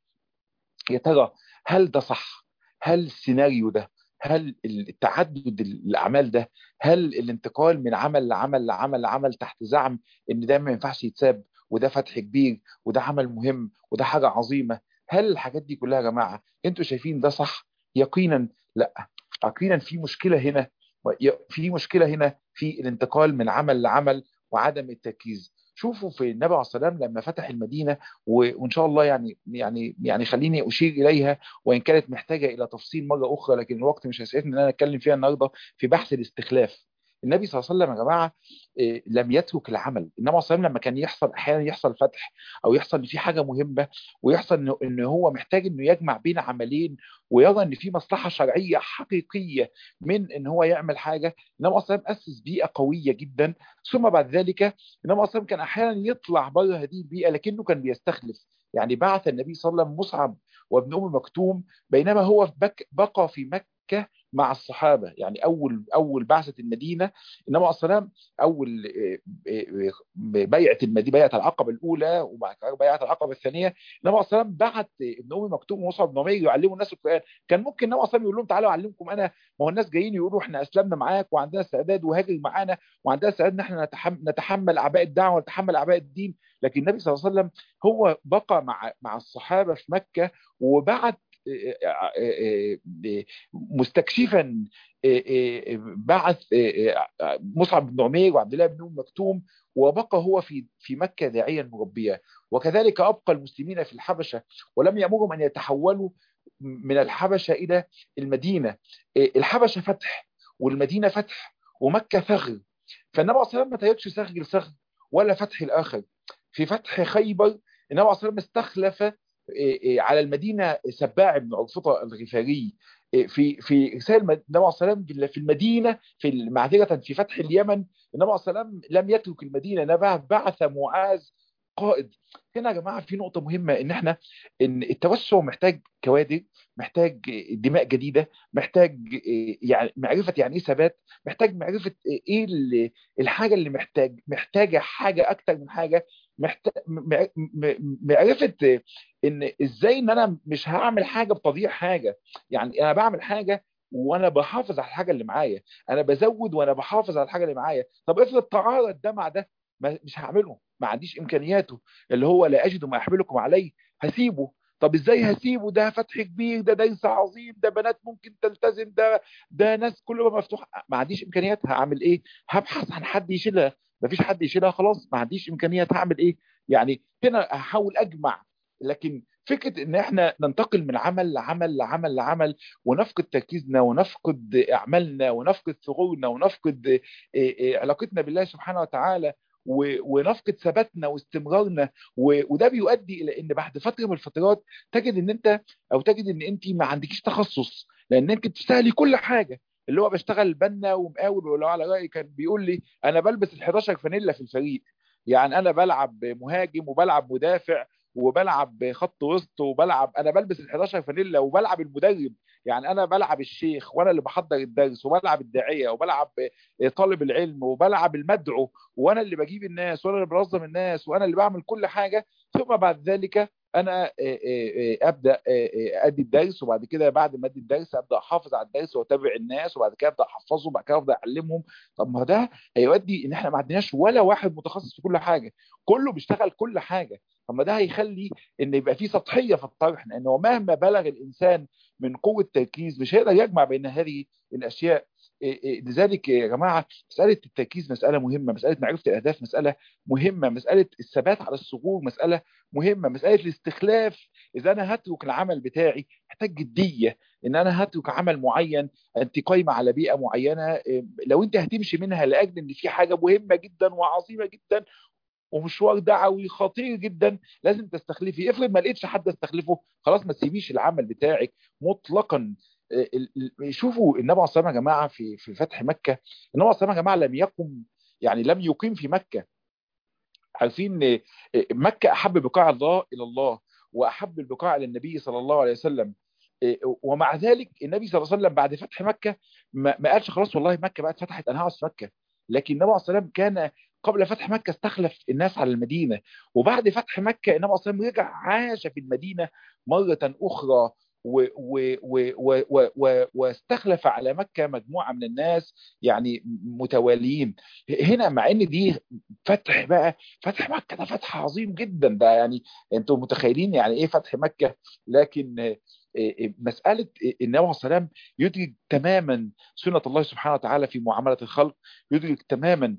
يا ترى هل ده صح؟ هل السيناريو ده، هل التعدد الاعمال ده، هل الانتقال من عمل لعمل لعمل لعمل تحت زعم ان ده ما ينفعش يتساب، وده فتح كبير، وده عمل مهم، وده حاجه عظيمه، هل الحاجات دي كلها يا جماعه انتوا شايفين ده صح؟ يقينا لا. يقينا في مشكله هنا، في مشكله هنا في الانتقال من عمل لعمل وعدم التركيز. شوفوا في النبي عليه الصلاه والسلام لما فتح المدينه، و- وان شاء الله يعني يعني يعني خليني اشير اليها، وان كانت محتاجه الى تفصيل مره اخرى، لكن الوقت مش هيسعفني ان انا اتكلم فيها النهارده، في بحث الاستخلاف. النبي صلى الله عليه وسلم يا جماعه إيه، لم يترك العمل. النبي صلى الله عليه وسلم لما كان يحصل احيانا يحصل فتح، او يحصل ان في حاجه مهمه، ويحصل انه إن هو محتاج انه يجمع بين عملين، ويرى ان في مصلحه شرعيه حقيقيه من ان هو يعمل حاجه، النبي صلى الله عليه وسلم اسس بيئه قويه جدا. ثم بعد ذلك النبي صلى الله عليه وسلم كان احيانا يطلع بره هذه البيئه، لكنه كان بيستخلف. يعني بعث النبي صلى الله عليه وسلم مصعب وابن ام مكتوم بينما هو في بك بقى في مكه مع الصحابه. يعني اول اول بعثه المدينه النبي عليه الصلاه والسلام، اول آه، آه، بيعه المدينه، بيعه العقبه الاولى، وبعد كده بيعه العقبه الثانيه، النبي عليه الصلاه والسلام بعت ابن ام مكتوم ومصعب بن عمير يعلموا الناس القران. كان ممكن النبي عليه الصلاه والسلام يقول لهم تعالوا اعلمكم انا، ما هو الناس جايين يقولوا احنا اسلمنا معاك وعندنا استعداد وهاجر معانا وعندنا استعداد ان احنا نتحمل, نتحمل اعباء الدعوه ونتحمل اعباء الدين. لكن النبي صلى الله عليه وسلم هو بقى مع مع الصحابه في مكه، وبعد مستكشفا بعث مصعب بن عمير وعبد الله بن ام مكتوم، وبقى هو في في مكه داعيا مربيا. وكذلك ابقى المسلمين في الحبشه، ولم يامرهم ان يتحولوا من الحبشه الى المدينه. الحبشه فتح، والمدينه فتح، ومكه ثغر. فالنبي عليه الصلاه والسلام ما تركش ثغر لثغر ولا فتح الاخر. في فتح خيبر النبي عليه الصلاه والسلام استخلف على المدينه سباع بن عرفطه الغفاري. في في رسائل النبي عليه الصلاه والسلام في المدينه، في معذره في فتح اليمن، النبي عليه الصلاه والسلام لم يترك المدينه، نبع بعث معاذ قائد. هنا يا جماعه في نقطه مهمه، ان احنا ان التوسع محتاج كوادر، محتاج دماء جديده، محتاج يعني معرفه يعني ايه ثبات، محتاج معرفه ايه الحاجه اللي محتاج محتاجه حاجه اكتر من حاجه، محتاج معرفه ان ازاي ان انا مش هعمل حاجه بتضييع حاجه. يعني انا بعمل حاجه وانا بحافظ على الحاجه اللي معايا، انا بزود وانا بحافظ على الحاجه اللي معايا. طب افرض تعارض ده مع ده، ما مش هعمله، ما عنديش امكانياته، اللي هو لا اجد ما احملكم عليه، هسيبه. طب ازاي هسيبه؟ ده فتح كبير، ده درس عظيم، ده بنات ممكن تلتزم، ده ده ناس كله مفتوح، ما عنديش امكانيات، هعمل ايه؟ هبحث عن حد يشيلها، ما فيش حد يشيلها، خلاص ما عنديش امكانيات، هعمل ايه؟ يعني هنا هحاول اجمع. لكن فكره ان احنا ننتقل من عمل لعمل لعمل لعمل، ونفقد تركيزنا، ونفقد اعمالنا، ونفقد ثغورنا، ونفقد إيه، إيه، علاقتنا بالله سبحانه وتعالى، و- ونفقد ثباتنا واستمرارنا. و- وده بيؤدي الى ان بعد فتره من الفترات تجد ان انت، او تجد ان انت ما عندكيش تخصص، لان انت بتشتغلي كل حاجه. اللي هو بشتغل بنا ومقاول، ولو على رايي كان بيقول لي انا بلبس ال حداشر فانيلا في الفريق. يعني انا بلعب مهاجم، وبلعب مدافع، وبلعب خط وسط، وبلعب، انا بلبس ال حداشر فانيلا، وبلعب المدرب. يعني انا بلعب الشيخ، وانا اللي بحضر الدرس، وبلعب الداعيه، وبلعب طالب العلم، وبلعب المدعو، وانا اللي بجيب الناس، وانا اللي بنظم الناس، وانا اللي بعمل كل حاجه. ثم بعد ذلك انا آه، آه، آه، ابدا آه، آه، ادي الدرس، وبعد كده بعد ما ادي الدرس ابدا احافظ على الدرس واتابع الناس، وبعد كده ابدا احفظهم، وبعد كده ابدا اعلمهم. طب ما ده هيؤدي ان احنا ما عندناش ولا واحد متخصص في كل حاجه، كله بيشتغل كل حاجه. طب ما ده هيخلي ان يبقى في سطحيه في الطرح، لانه مهما بلغ الانسان من قوه تركيز مش هيقدر يجمع بين هذه الاشياء. إيه إيه لذلك يا جماعه، مساله التركيز مساله مهمه، مساله معرفه الاهداف مساله مهمه، مساله الثبات على الثغور مساله مهمه، مساله الاستخلاف. اذا انا هترك العمل بتاعي محتاج جديه، ان انا هترك عمل معين، انت قايمه على بيئه معينه، إيه، لو انت هتمشي منها لاجل ان في حاجه مهمه جدا وعظيمه جدا ومشوار دعوي خطير جدا لازم تستخلفي، افرض ما لقيتش حد استخلفه، خلاص ما تسيبيش العمل بتاعك مطلقا. ال- ال- شوفوا النبي عليه الصلاه والسلام يا جماعه في في فتح مكه، النبي عليه الصلاه والسلام يا جماعه لم يقم، يعني لم يقيم في مكه. عارفين إن مكة أحب بقاع الله إلى الله، وأحب البقاع إلى النبي صلى الله عليه وسلم. ومع ذلك النبي صلى الله عليه وسلم بعد فتح مكة ما ما قالش خلاص والله مكة بقت فتحت أنا هقعد في مكة. لكن النبي عليه الصلاة والسلام كان قبل فتح مكة استخلف الناس على المدينة، وبعد فتح مكة النبي عليه الصلاة والسلام رجع عاش في المدينة مرة أخرى، و و و و و و واستخلف على مكة مجموعة من الناس يعني متواليين. هنا مع ان دي فتح بقى، فتح مكة ده فتح عظيم جدا، ده يعني انتم متخيلين يعني ايه فتح مكة. لكن آه، آه، مسألة النبي عليه السلام يدرك تماما سنة الله سبحانه وتعالى في معاملة الخلق، يدرك تماما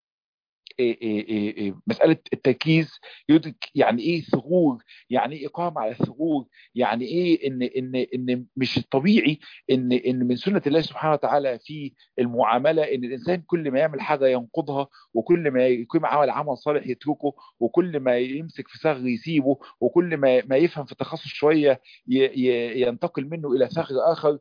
إيه إيه إيه إيه مسألة التركيز، يدرك يعني ايه ثغور، يعني ايه اقامة على الثغور، يعني ايه ان ان ان مش الطبيعي ان ان من سنة الله سبحانه وتعالى في المعاملة ان الانسان كل ما يعمل حاجة ينقضها، وكل ما يكون عمل عمل صالح يتركه، وكل ما يمسك في ثغر يسيبه، وكل ما ما يفهم في تخصص شوية ي- ي- ينتقل منه الى ثغر اخر.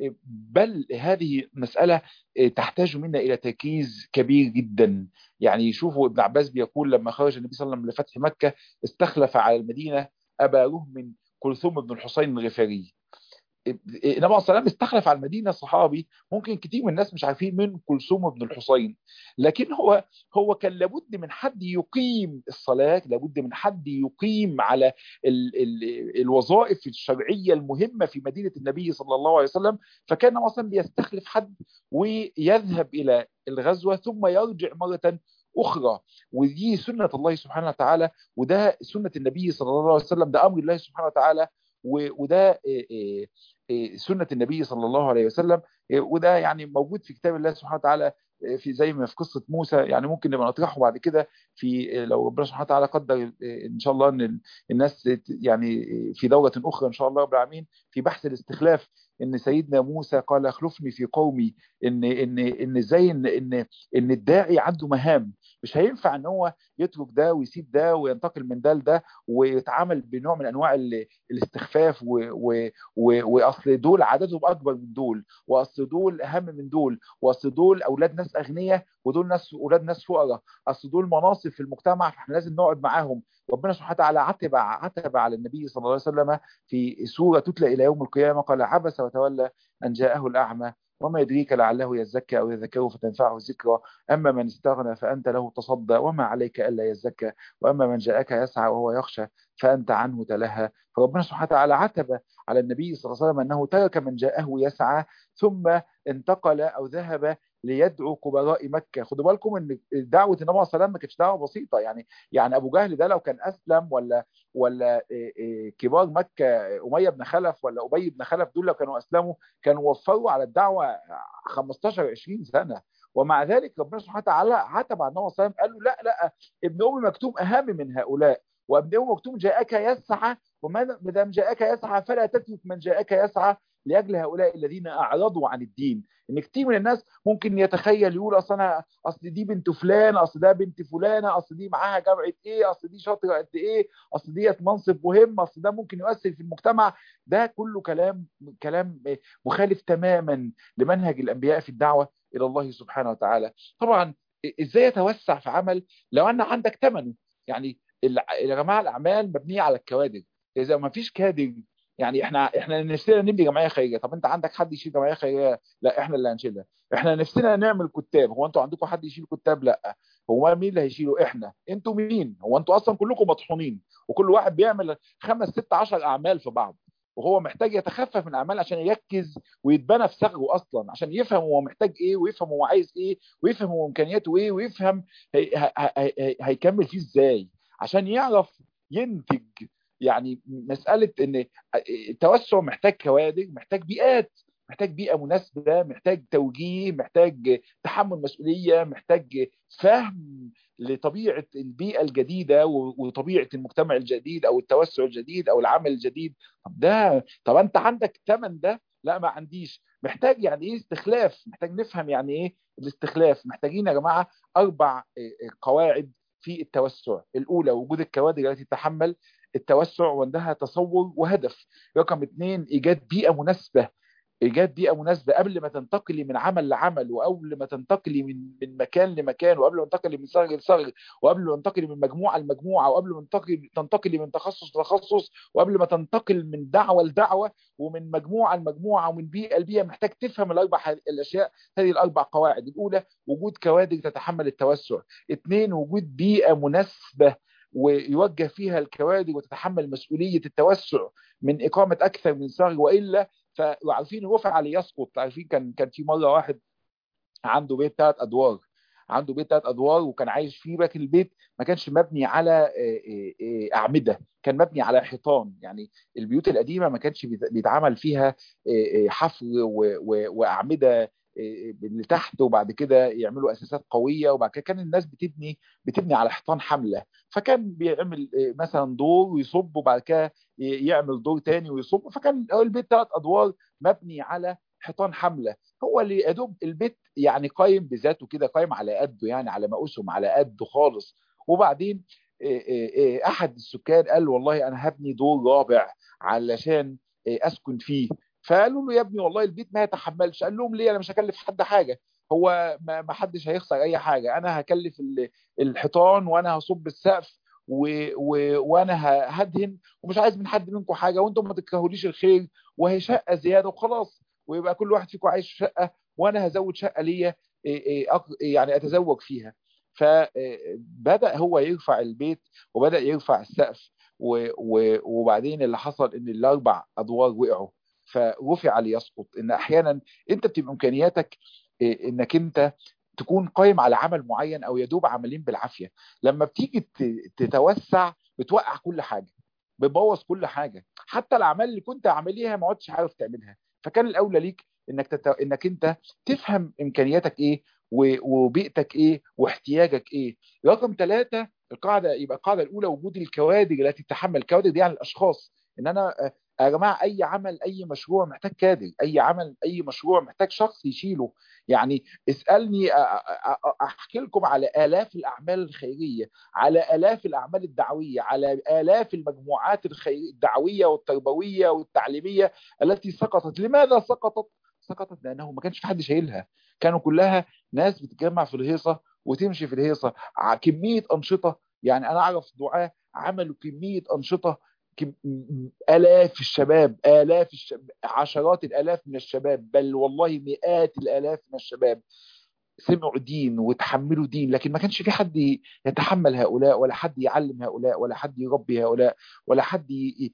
بل هذه مسألة تحتاج منا إلى تركيز كبير جدا. يعني شوفوا ابن عباس بيقول لما خرج النبي صلى الله عليه وسلم لفتح مكة استخلف على المدينة أبا رهم كلثوم بن الحسين الغفاري. النبي عليه الصلاه والسلام استخلف على المدينه صحابي ممكن كتير من الناس مش عارفين من كلثوم بن الحسين، لكن هو هو كان لابد من حد يقيم الصلاه، لابد من حد يقيم على ال ال الوظائف الشرعيه المهمه في مدينه النبي صلى الله عليه وسلم. فكان النبي صلى الله عليه وسلم بيستخلف حد ويذهب الى الغزوه ثم يرجع مره اخرى. ودي سنه الله سبحانه وتعالى، وده سنه النبي صلى الله عليه وسلم، ده امر الله سبحانه وتعالى. و- وده إيه إيه إيه سنة النبي صلى الله عليه وسلم. إيه وده يعني موجود في كتاب الله سبحانه وتعالى، إيه في زي ما في قصة موسى، يعني ممكن نبقى نطرحه بعد كده في إيه لو ربنا سبحانه وتعالى قدر إيه إن شاء الله ان ال- الناس ت- يعني إيه في دورة أخرى إن شاء الله رب العالمين في بحث الاستخلاف، ان سيدنا موسى قال اخلفني في قومي. ان ان ان ازاي ان ان ان الداعي عنده مهام، مش هينفع ان هو يترك ده ويسيب ده وينتقل من ده لده ويتعامل بنوع من انواع ال- الاستخفاف و و و واصل دول عددهم اكبر من دول، واصل دول اهم من دول، واصل دول اولاد ناس اغنياء ودول ناس اولاد ناس فقراء، اصل دول مناصب في المجتمع فاحنا لازم نقعد معاهم. ربنا سبحانه وتعالى عتب عتب على النبي صلى الله عليه وسلم في سوره تتلى الى يوم القيامه، قال عبس وتولى ان جاءه الاعمى وما يدريك لعله يزكى او يذكر فتنفعه الذكرى، اما من استغنى فانت له تصدى وما عليك الا يزكى، واما من جاءك يسعى وهو يخشى فأنت عنه تلهى. فربنا سبحانه وتعالى عتب على النبي صلى الله عليه وسلم أنه ترك من جاءه يسعى ثم انتقل أو ذهب ليدعو كبراء مكة. خدوا بالكم ان دعوة النبي صلى الله عليه وسلم ما كانتش دعوة بسيطة. يعني يعني ابو جهل ده لو كان اسلم، ولا ولا إيه إيه كبار مكة، امية بن خلف ولا ابي بن خلف، دول لو كانوا اسلموا كانوا وفروا على الدعوة خمستاشر عشرين سنة. ومع ذلك ربنا سبحانه وتعالى عتب على النبي صلى الله عليه وسلم، قال له لا لا، ابن ام مكتوم اهم من هؤلاء، وابن ام مكتوم جاءك يسعى، وما دام جاءك يسعى فلا تترك من جاءك يسعى لاجل هؤلاء الذين اعرضوا عن الدين. ان كتير من الناس ممكن يتخيل يقول اصل انا اصل دي بنت فلان، اصل ده بنت فلانه، اصل دي معاها جامعه ايه، اصل دي شاطره قد ايه، اصل ديت منصب مهم، اصل ده ممكن يؤثر في المجتمع. ده كله كلام كلام مخالف تماما لمنهج الانبياء في الدعوه الى الله سبحانه وتعالى. طبعا ازاي يتوسع في عمل لو ان عندك ثمنه؟ يعني يا جماعه الاعمال مبنيه على الكوادر. اذا ما فيش كادر، يعني احنا احنا نفسنا نبني جمعيه خيريه، طب انت عندك حد يشيل جمعيه خيريه؟ لا احنا اللي هنشيلها. احنا نفسنا نعمل كتاب، هو انتوا عندكم حد يشيل كتاب؟ لا. هو مين اللي هيشيله؟ احنا. انتوا مين؟ هو انتوا اصلا كلكم مطحونين، وكل واحد بيعمل خمس ست عشر اعمال في بعض، وهو محتاج يتخفف من الاعمال عشان يركز ويتبنى في صغره اصلا، عشان يفهم هو محتاج ايه، ويفهم هو عايز ايه، ويفهم هو امكانياته ايه، ويفهم هي هي هي هي هيكمل فيه ازاي عشان يعرف ينتج. يعني مسألة ان التوسع محتاج كوادر، محتاج بيئات، محتاج بيئة مناسبة، محتاج توجيه، محتاج تحمل مسؤولية، محتاج فهم لطبيعة البيئة الجديدة وطبيعة المجتمع الجديد أو التوسع الجديد أو العمل الجديد. طب ده طب أنت عندك ثمن ده؟ لا ما عنديش. محتاج يعني إيه استخلاف، محتاج نفهم يعني إيه الاستخلاف. محتاجين يا جماعة أربع قواعد في التوسع. الأولى وجود الكوادر التي تتحمل التوسع وعندها تصور وهدف. رقم اثنين ايجاد بيئه مناسبه، ايجاد بيئه مناسبه قبل ما تنتقلي من عمل لعمل، وقبل ما تنتقلي من من مكان لمكان، وقبل ما تنتقلي من صغر لصغر، وقبل ما تنتقلي من مجموعه لمجموعه، وقبل ما تنتقلي تنتقلي من تخصص لتخصص، وقبل ما تنتقل من دعوه لدعوه، ومن مجموعه لمجموعه، ومن بيئه لبيئه. محتاج تفهم الاربع الاشياء. هذه الاربع قواعد: الاولى وجود كوادر تتحمل التوسع، اثنين وجود بيئه مناسبه ويوجه فيها الكوادر وتتحمل مسؤوليه التوسع من اقامه اكثر من صغر، والا فعارفين رفع ليسقط. عارفين كان كان في مره واحد عنده بيت ثلاث ادوار، عنده بيت ثلاث ادوار وكان عايش فيه، لكن البيت ما كانش مبني على اعمده، كان مبني على حيطان. يعني البيوت القديمه ما كانش بيتعمل فيها حفر واعمده لتحت، وبعد كده يعملوا اساسات قويه، وبعد كده كان الناس بتبني بتبني على حيطان حمله. فكان بيعمل مثلا دور ويصب، وبعد كده يعمل دور تاني ويصب. فكان البيت ثلاث ادوار مبني على حيطان حمله. هو اللي يا دوب البيت يعني قايم بذاته كده، قايم على قده، يعني على مقاسهم على قده خالص. وبعدين احد السكان قال والله انا هبني دور رابع علشان اسكن فيه. فقالوا له يا ابني والله البيت ما يتحملش. قال لهم ليه؟ انا مش هكلف حد حاجه، هو ما حدش هيخسر اي حاجه، انا هكلف الحيطان وانا هصب السقف و... و... وانا هدهن، ومش عايز من حد منكم حاجه، وانتم ما تكرهوليش الخير، وهي شقه زياده وخلاص، ويبقى كل واحد فيكم عايش في شقه، وانا هزود شقه ليا يعني اتزوج فيها. فبدأ هو يرفع البيت وبدأ يرفع السقف، وبعدين اللي حصل ان الاربع ادوار وقعوا، فرفع ليسقط. ان احيانا انت بتبقى امكانياتك انك انت تكون قائم على عمل معين او يدوب عملين بالعافيه، لما بتيجي تتوسع بتوقع كل حاجه، بتبوظ كل حاجه، حتى الاعمال اللي كنت عامليها ما عدتش عارف تعملها. فكان الاولى ليك انك تت... انك انت تفهم امكانياتك ايه وبيئتك ايه واحتياجك ايه. رقم ثلاثة القاعده، يبقى القاعده الاولى وجود الكوادر التي تتحمل. الكوادر دي يعني الاشخاص. ان انا يا جماعه اي عمل اي مشروع محتاج كادر، اي عمل اي مشروع محتاج شخص يشيله. يعني اسالني احكي لكم على الاف الاعمال الخيريه، على الاف الاعمال الدعويه، على الاف المجموعات الدعويه والتربويه والتعليميه التي سقطت. لماذا سقطت؟ سقطت لانه ما كانش في حد شايلها، كانوا كلها ناس بتتجمع في الهيصه وتمشي في الهيصه. كميه انشطه، يعني انا اعرف دعاه عملوا كميه انشطه، آلاف الشباب، آلاف الشباب، عشرات الآلاف من الشباب، بل والله مئات الآلاف من الشباب سمعوا دين وتحملوا دين، لكن ما كانش في حد يتحمل هؤلاء، ولا حد يعلم هؤلاء، ولا حد يربي هؤلاء، ولا حد ي-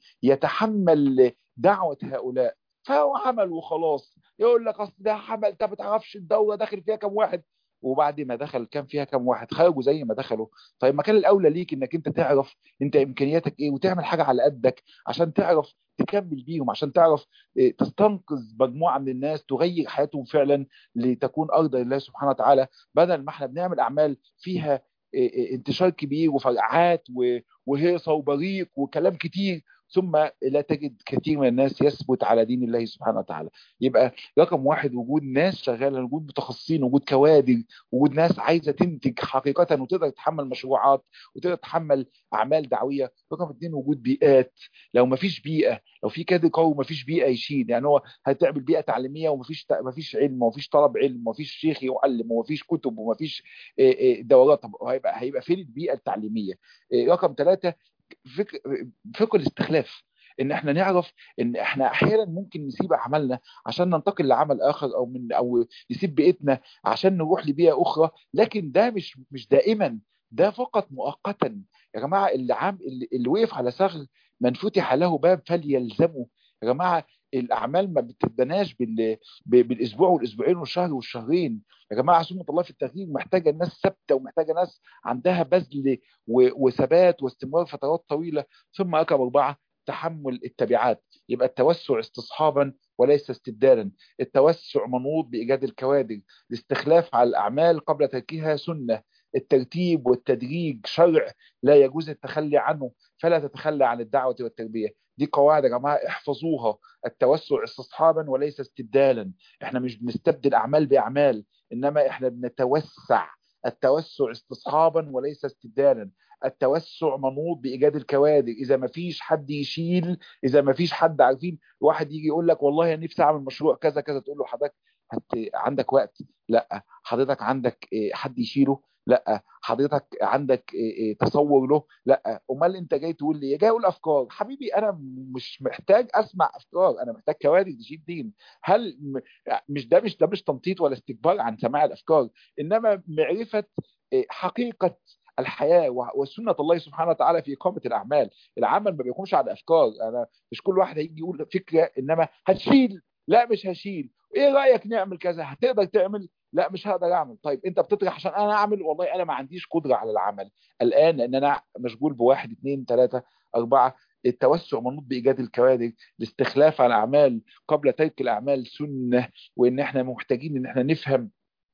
يتحمل دعوة هؤلاء. فهو عمل وخلاص، يقول لك اصل ده عمل، انت ما تعرفش الدولة داخل فيها كم واحد، وبعد ما دخل كان فيها كم واحد خرجوا زي ما دخلوا. طيب ما كان الاولى ليك انك انت تعرف انت امكانياتك ايه، وتعمل حاجة على قدك عشان تعرف تكمل بيهم، عشان تعرف إيه، تستنقذ مجموعة من الناس تغير حياتهم فعلا لتكون أرضى لله سبحانه وتعالى، بدل ما احنا بنعمل أعمال فيها إيه، إيه، انتشار كبير وفرقعات و- وهيصة وبريق وكلام كتير، ثم لا تجد كثير من الناس يثبت على دين الله سبحانه وتعالى. يبقى رقم واحد وجود ناس شغالة، وجود متخصصين، وجود كوادر، وجود ناس عايزة تنتج حقيقة وتقدر تتحمل مشروعات وتقدر تتحمل أعمال دعوية. رقم اثنين وجود بيئات. لو ما فيش بيئة، لو في كادر قوي ومفيش بيئه يشيل، يعني هو هتعمل بيئه تعليميه ومفيش مفيش علم ومفيش طلب علم ومفيش شيخ يعلم ومفيش كتب ومفيش إيه، إيه، دورات، طب هيبقى هيبقى فين البيئه التعليميه؟ إيه، رقم ثلاثه فكر فكر الاستخلاف، ان احنا نعرف ان احنا احيانا ممكن نسيب اعمالنا عشان ننتقل لعمل اخر، او من او نسيب بيئتنا عشان نروح لبيئه اخرى، لكن ده مش مش دائما، ده فقط مؤقتا. يا جماعه اللي عام اللي, اللي وقف على ثغر من فتح له باب فليلزمه. يا جماعه الاعمال ما بتتبناش بال... ب- بالاسبوع والاسبوعين والشهر والشهرين. يا جماعه سنه الله في التغيير محتاجه ناس ثابته، ومحتاجه ناس عندها بذل و- وثبات واستمرار فترات طويله. ثم رقم اربعه تحمل التبعات. يبقى التوسع استصحابا وليس استبدالا، التوسع منوط بايجاد الكوادر، الاستخلاف على الاعمال قبل تركها سنه، الترتيب والتدريج شرع لا يجوز التخلي عنه، فلا تتخلى عن الدعوه والتربيه. دي قواعد يا جماعه احفظوها، التوسع استصحابا وليس استبدالا. احنا مش بنستبدل اعمال باعمال، انما احنا بنتوسع. التوسع استصحابا وليس استبدالا، التوسع منوط بايجاد الكوادر. اذا ما فيش حد يشيل، اذا ما فيش حد، عارفين واحد يجي يقول لك والله انا نفسي اعمل مشروع كذا كذا، تقول له حضرتك هت... عندك وقت؟ لا. حضرتك عندك إيه، حد يشيله؟ لا. حضرتك عندك إيه، إيه، تصور له؟ لا. امال انت جاي تقول لي، جاي اقول افكار؟ حبيبي انا مش محتاج اسمع افكار، انا محتاج كوادر تشيل دين. هل م- مش ده مش ده مش تنطيط ولا استكبار عن سماع الافكار، انما معرفه إيه، حقيقه الحياه و- وسنه الله سبحانه وتعالى في اقامه الاعمال. العمل ما بيقومش على افكار. انا مش كل واحد هيجي يقول فكره انما هتشيل، لا مش هشيل. ايه رايك نعمل كذا؟ هتقدر تعمل؟ لا مش هقدر اعمل. طيب انت بتطرح عشان انا اعمل؟ والله انا ما عنديش قدره على العمل الان، لان انا مشغول بواحد اثنين ثلاثه اربعه. التوسع منوط بايجاد الكوادر، الاستخلاف على الاعمال قبل ترك الاعمال سنه. وان احنا محتاجين ان احنا نفهم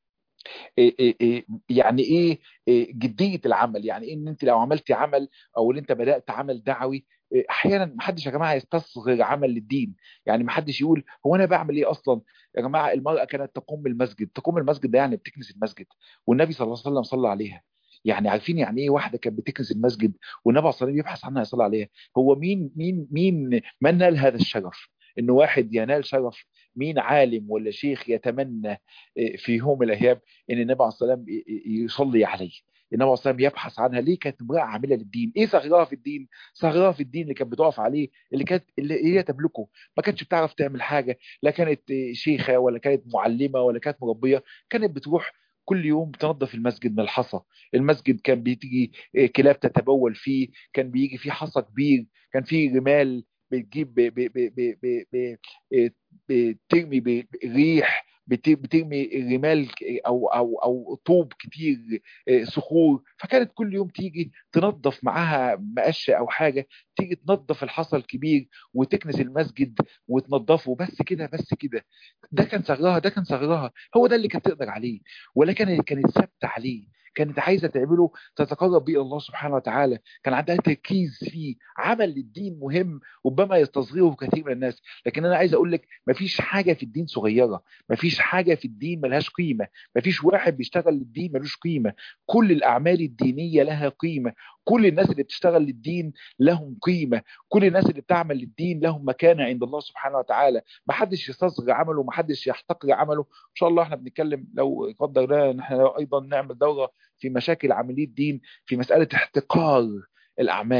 إيه إيه إيه يعني ايه إيه جديه العمل، يعني ايه ان انت لو عملتي عمل او ان انت بدات عمل دعوي. إيه، احيانا ما حدش يا جماعه يستصغر عمل للدين، يعني ما حدش يقول هو انا بعمل ايه اصلا. يا جماعه المراه كانت تقوم المسجد، تقوم المسجد ده يعني بتكنس المسجد، والنبي صلى الله عليه وسلم صلى عليها. يعني عارفين يعني ايه واحده كانت بتكنس المسجد والنبي صلى الله عليه وسلم يبحث عنها يصلي عليها؟ هو مين مين مين من نال هذا الشرف؟ انه واحد ينال شرف؟ مين عالم ولا شيخ يتمنى إيه، في يوم من الايام ان النبي عليه الصلاه والسلام يصلي عليه؟ النبي عليه الصلاه والسلام يبحث عنها ليه؟ كانت امراه عامله للدين. ايه ثغرها في الدين؟ ثغرها في الدين اللي كانت بتقف عليه، اللي كانت اللي هي تملكه. ما كانتش بتعرف تعمل حاجه، لا كانت شيخه ولا كانت معلمه ولا كانت مربيه، كانت بتروح كل يوم بتنظف المسجد من الحصى. المسجد كان بتيجي كلاب تتبول فيه، كان بيجي فيه حصى كبير، كان فيه رمال بتجيب ب- ب- ب- ب- ب- ب- بترمي بريح، بت- بترمي رمال او او او طوب كتير، آه، صخور. فكانت كل يوم تيجي تنظف معاها مقشه او حاجه، تيجي تنظف الحصى الكبير وتكنس المسجد وتنظفه. بس كده بس كده. ده كان صغرها، ده كان صغرها، هو ده اللي كانت تقدر عليه، ولا كانت كانت ثابته عليه. كانت عايزه تعمله تتقرب به الله سبحانه وتعالى، كان عندها تركيز فيه. عمل للدين مهم ربما يستصغره كثير من الناس، لكن انا عايز اقول لك مفيش حاجه في الدين صغيره، مفيش حاجة في الدين ملهاش قيمة، مفيش واحد بيشتغل للدين ملوش قيمة. كل الأعمال الدينية لها قيمة، كل الناس اللي بتشتغل للدين لهم قيمة، كل الناس اللي بتعمل للدين لهم مكانة عند الله سبحانه وتعالى. محدش يستصغر عمله، محدش يحتقر عمله. إن شاء الله احنا بنتكلم لو قدر الله ان احنا لو أيضا نعمل دورة في مشاكل عاملي الدين في مسألة احتقار الأعمال.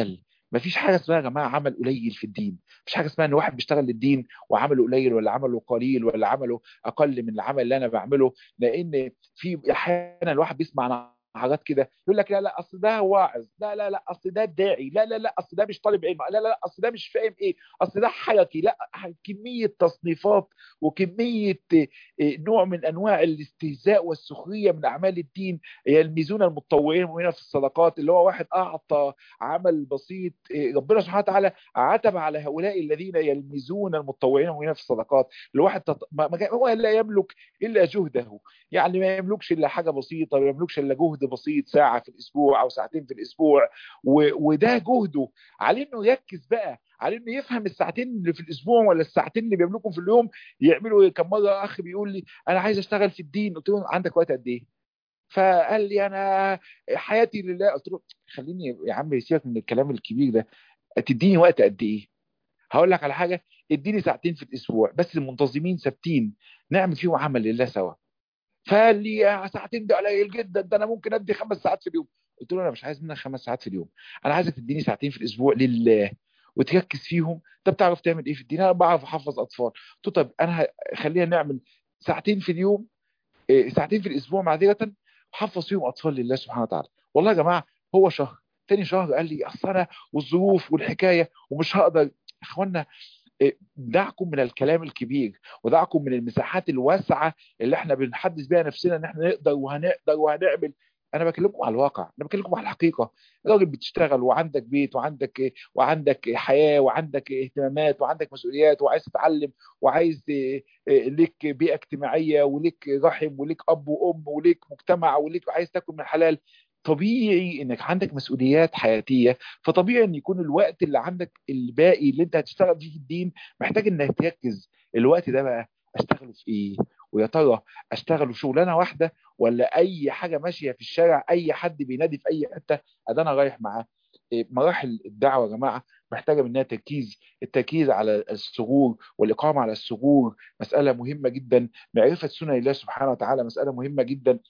مفيش حاجه اسمها يا جماعه عمل قليل في الدين. مفيش حاجه اسمها ان واحد بيشتغل للدين وعمله قليل، ولا عمله قليل، ولا عمله اقل من العمل اللي انا بعمله. لان في احيانا الواحد بيسمع عن حاجات كده يقول لك لا لا اصل ده واعظ، لا لا لا اصل ده داعي، لا لا لا اصل ده مش طالب علم، لا لا لا اصل ده مش فاهم ايه، اصل ده حركي. لا، كميه تصنيفات وكميه نوع من انواع الاستهزاء والسخريه من اعمال الدين. يلمزون المتطوعين هنا في الصدقات، اللي هو واحد اعطى عمل بسيط، ربنا سبحانه وتعالى عتب على هؤلاء الذين يلمزون المتطوعين هنا في الصدقات. الواحد تط... ما... ما... هو لا يملك الا جهده، يعني ما يملكش الا حاجه بسيطه، ما يملكش الا جهد بسيط، ساعه في الاسبوع او ساعتين في الاسبوع، و... وده جهده. عليه انه يركز بقى، عليه انه يفهم الساعتين اللي في الاسبوع ولا الساعتين اللي بيملكهم في اليوم يعملوا ايه. كم مره اخ بيقول لي انا عايز اشتغل في الدين، قلت له عندك وقت قد ايه؟ فقال لي انا حياتي لله. قلت له خليني يا عم سيبك من الكلام الكبير ده، تديني وقت قد ايه؟ هقول لك على حاجه، اديني ساعتين في الاسبوع بس منتظمين ثابتين نعمل فيهم عمل لله سوا. فقال لي يا ساعتين ده قليل جدا، ده انا ممكن ادي خمس ساعات في اليوم. قلت له انا مش عايز منك خمس ساعات في اليوم، انا عايزك تديني ساعتين في الاسبوع لله وتركز فيهم. انت بتعرف تعمل ايه في الدين؟ انا بعرف احفظ اطفال. قلت له طب انا ه- خلينا نعمل ساعتين في اليوم، إيه، ساعتين في الاسبوع معذره، حفظ فيهم اطفال لله سبحانه وتعالى. والله يا جماعه هو شهر، تاني شهر قال لي اصل انا والظروف والحكايه ومش هقدر. يا اخوانا إيه، دعكم من الكلام الكبير ودعكم من المساحات الواسعه اللي احنا بنحدث بيها نفسنا ان احنا نقدر وهنقدر وهنعمل. انا بكلمكم على الواقع، انا بكلمكم على الحقيقه. راجل بتشتغل وعندك بيت وعندك إيه، وعندك حياه وعندك اهتمامات وعندك مسؤوليات وعايز تتعلم وعايز إيه، إيه، ليك بيئه اجتماعيه وليك رحم وليك اب وام وليك مجتمع وليك عايز تاكل من حلال. طبيعي انك عندك مسؤوليات حياتيه، فطبيعي ان يكون الوقت اللي عندك الباقي اللي انت هتشتغل فيه في الدين محتاج انك تركز. الوقت ده بقى اشتغله في ايه؟ ويا ترى اشتغله شغلانه واحده ولا اي حاجه ماشيه في الشارع، اي حد بينادي في اي حته ادي انا رايح معاه. إيه، مراحل الدعوه يا جماعه محتاجه منها تركيز. التركيز على الثغور والاقامه على الثغور مساله مهمه جدا. معرفه سنن الله سبحانه وتعالى مساله مهمه جدا.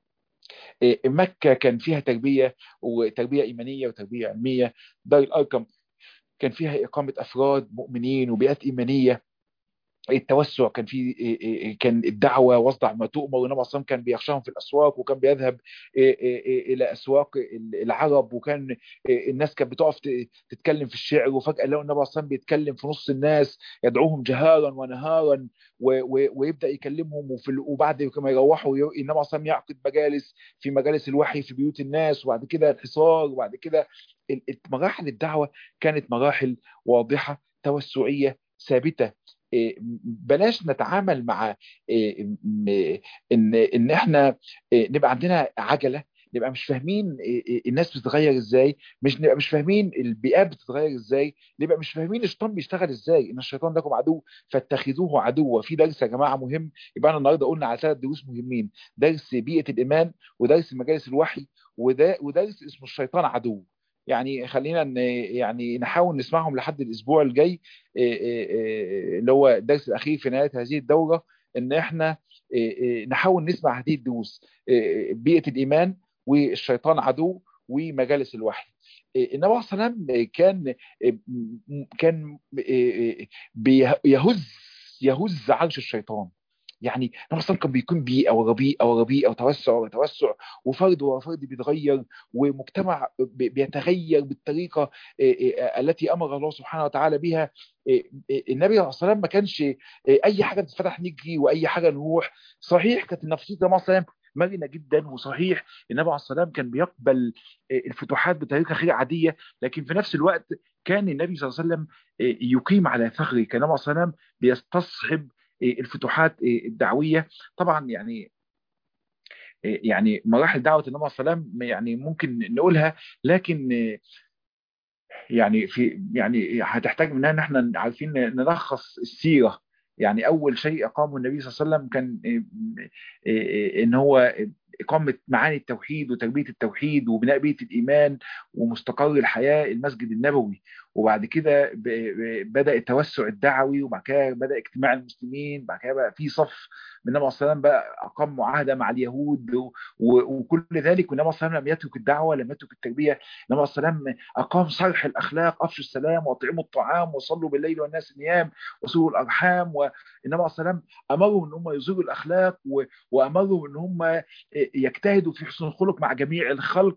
إيه، مكه كان فيها تربيه وتربيه ايمانيه وتربيه علميه. دار الارقم كان فيها اقامه افراد مؤمنين وبيئات ايمانيه. التوسع كان في إيه إيه كان الدعوه واصدع ما تؤمر، والنبي صلى الله عليه وسلم كان بيخشاهم في الاسواق وكان بيذهب إيه إيه إيه الى اسواق العرب، وكان إيه الناس كانت بتقف ت- تتكلم في الشعر، وفجاه لقوا النبي صلى الله عليه وسلم بيتكلم في نص الناس يدعوهم جهارا ونهارا، و- و- ويبدا يكلمهم. وفي ال- وبعد ما يروحوا ي- النبي صلى الله عليه وسلم يعقد مجالس في مجالس الوحي في بيوت الناس، وبعد كده الحصار، وبعد كده ال- ال- مراحل الدعوه كانت مراحل واضحه توسعيه ثابته. إيه، بلاش نتعامل مع إيه، م- ان ان احنا إيه، نبقى عندنا عجله، نبقى مش فاهمين إيه، إيه، الناس بتتغير ازاي، مش نبقى مش فاهمين البيئات بتتغير ازاي، نبقى مش فاهمين الشيطان بيشتغل ازاي. ان الشيطان لكم عدو فاتخذوه عدوا. في درس يا جماعه مهم، يبقى انا النهارده قلنا على ثلاث دروس مهمين: درس بيئه الايمان، ودرس مجالس الوحي، وده ودرس اسمه الشيطان عدو. يعني خلينا ن- يعني نحاول نسمعهم لحد الاسبوع الجاي، إيه إيه إيه اللي هو الدرس الاخير في نهايه هذه الدوره، ان احنا إيه إيه نحاول نسمع هذه الدروس: إيه بيئه الايمان، والشيطان عدو، ومجالس الوحي. إيه النبي عليه الصلاه والسلام كان إيه كان إيه بيه- يهز يهز عرش الشيطان. يعني النبي صلى الله عليه وسلم كان بيكون بيئه ورا بيئه ورا بيئه وتوسع ورا توسع، وفرد ورا فرد بيتغير، ومجتمع بي- بيتغير بالطريقه إيه، إيه، التي امر الله سبحانه وتعالى بها. إيه، إيه، النبي عليه الصلاه والسلام ما كانش إيه، اي حاجه تتفتح نجري واي حاجه نروح. صحيح كانت النفسيه النبي عليه الصلاه والسلام مرنه جدا، وصحيح النبي عليه الصلاه والسلام كان بيقبل إيه، الفتوحات بطريقه غير عاديه، لكن في نفس الوقت كان النبي صلى الله عليه وسلم إيه، يقيم على ثغره. كان النبي صلى الله عليه وسلم بيستصحب إيه، الفتوحات إيه، الدعويه. طبعا يعني إيه، يعني مراحل دعوه النبي صلى الله عليه وسلم يعني ممكن نقولها، لكن يعني في يعني هتحتاج مننا ان احنا عارفين نلخص السيره. يعني اول شيء اقامه النبي صلى الله عليه وسلم كان إيه، إيه، ان هو إقامة معاني التوحيد وتربية التوحيد وبناء بيئة الإيمان ومستقر الحياة المسجد النبوي. وبعد كده ب- ب- بدأ التوسع الدعوي، وبعد كده بدأ اجتماع المسلمين، بعد كده بقى في صف من النبي صلى الله عليه وسلم، بقى أقام معاهدة مع اليهود و- و- وكل ذلك. والنبي صلى الله عليه وسلم لم يترك الدعوة، لم يترك التربية. النبي صلى الله عليه وسلم أقام صرح الأخلاق: أفشوا السلام وأطعموا الطعام وصلوا بالليل والناس نيام وصلوا الأرحام. والنبي صلى الله عليه وسلم أمرهم إن هم يظهروا الأخلاق و- وأمرهم إن هم يجتهدوا في حسن الخلق مع جميع الخلق.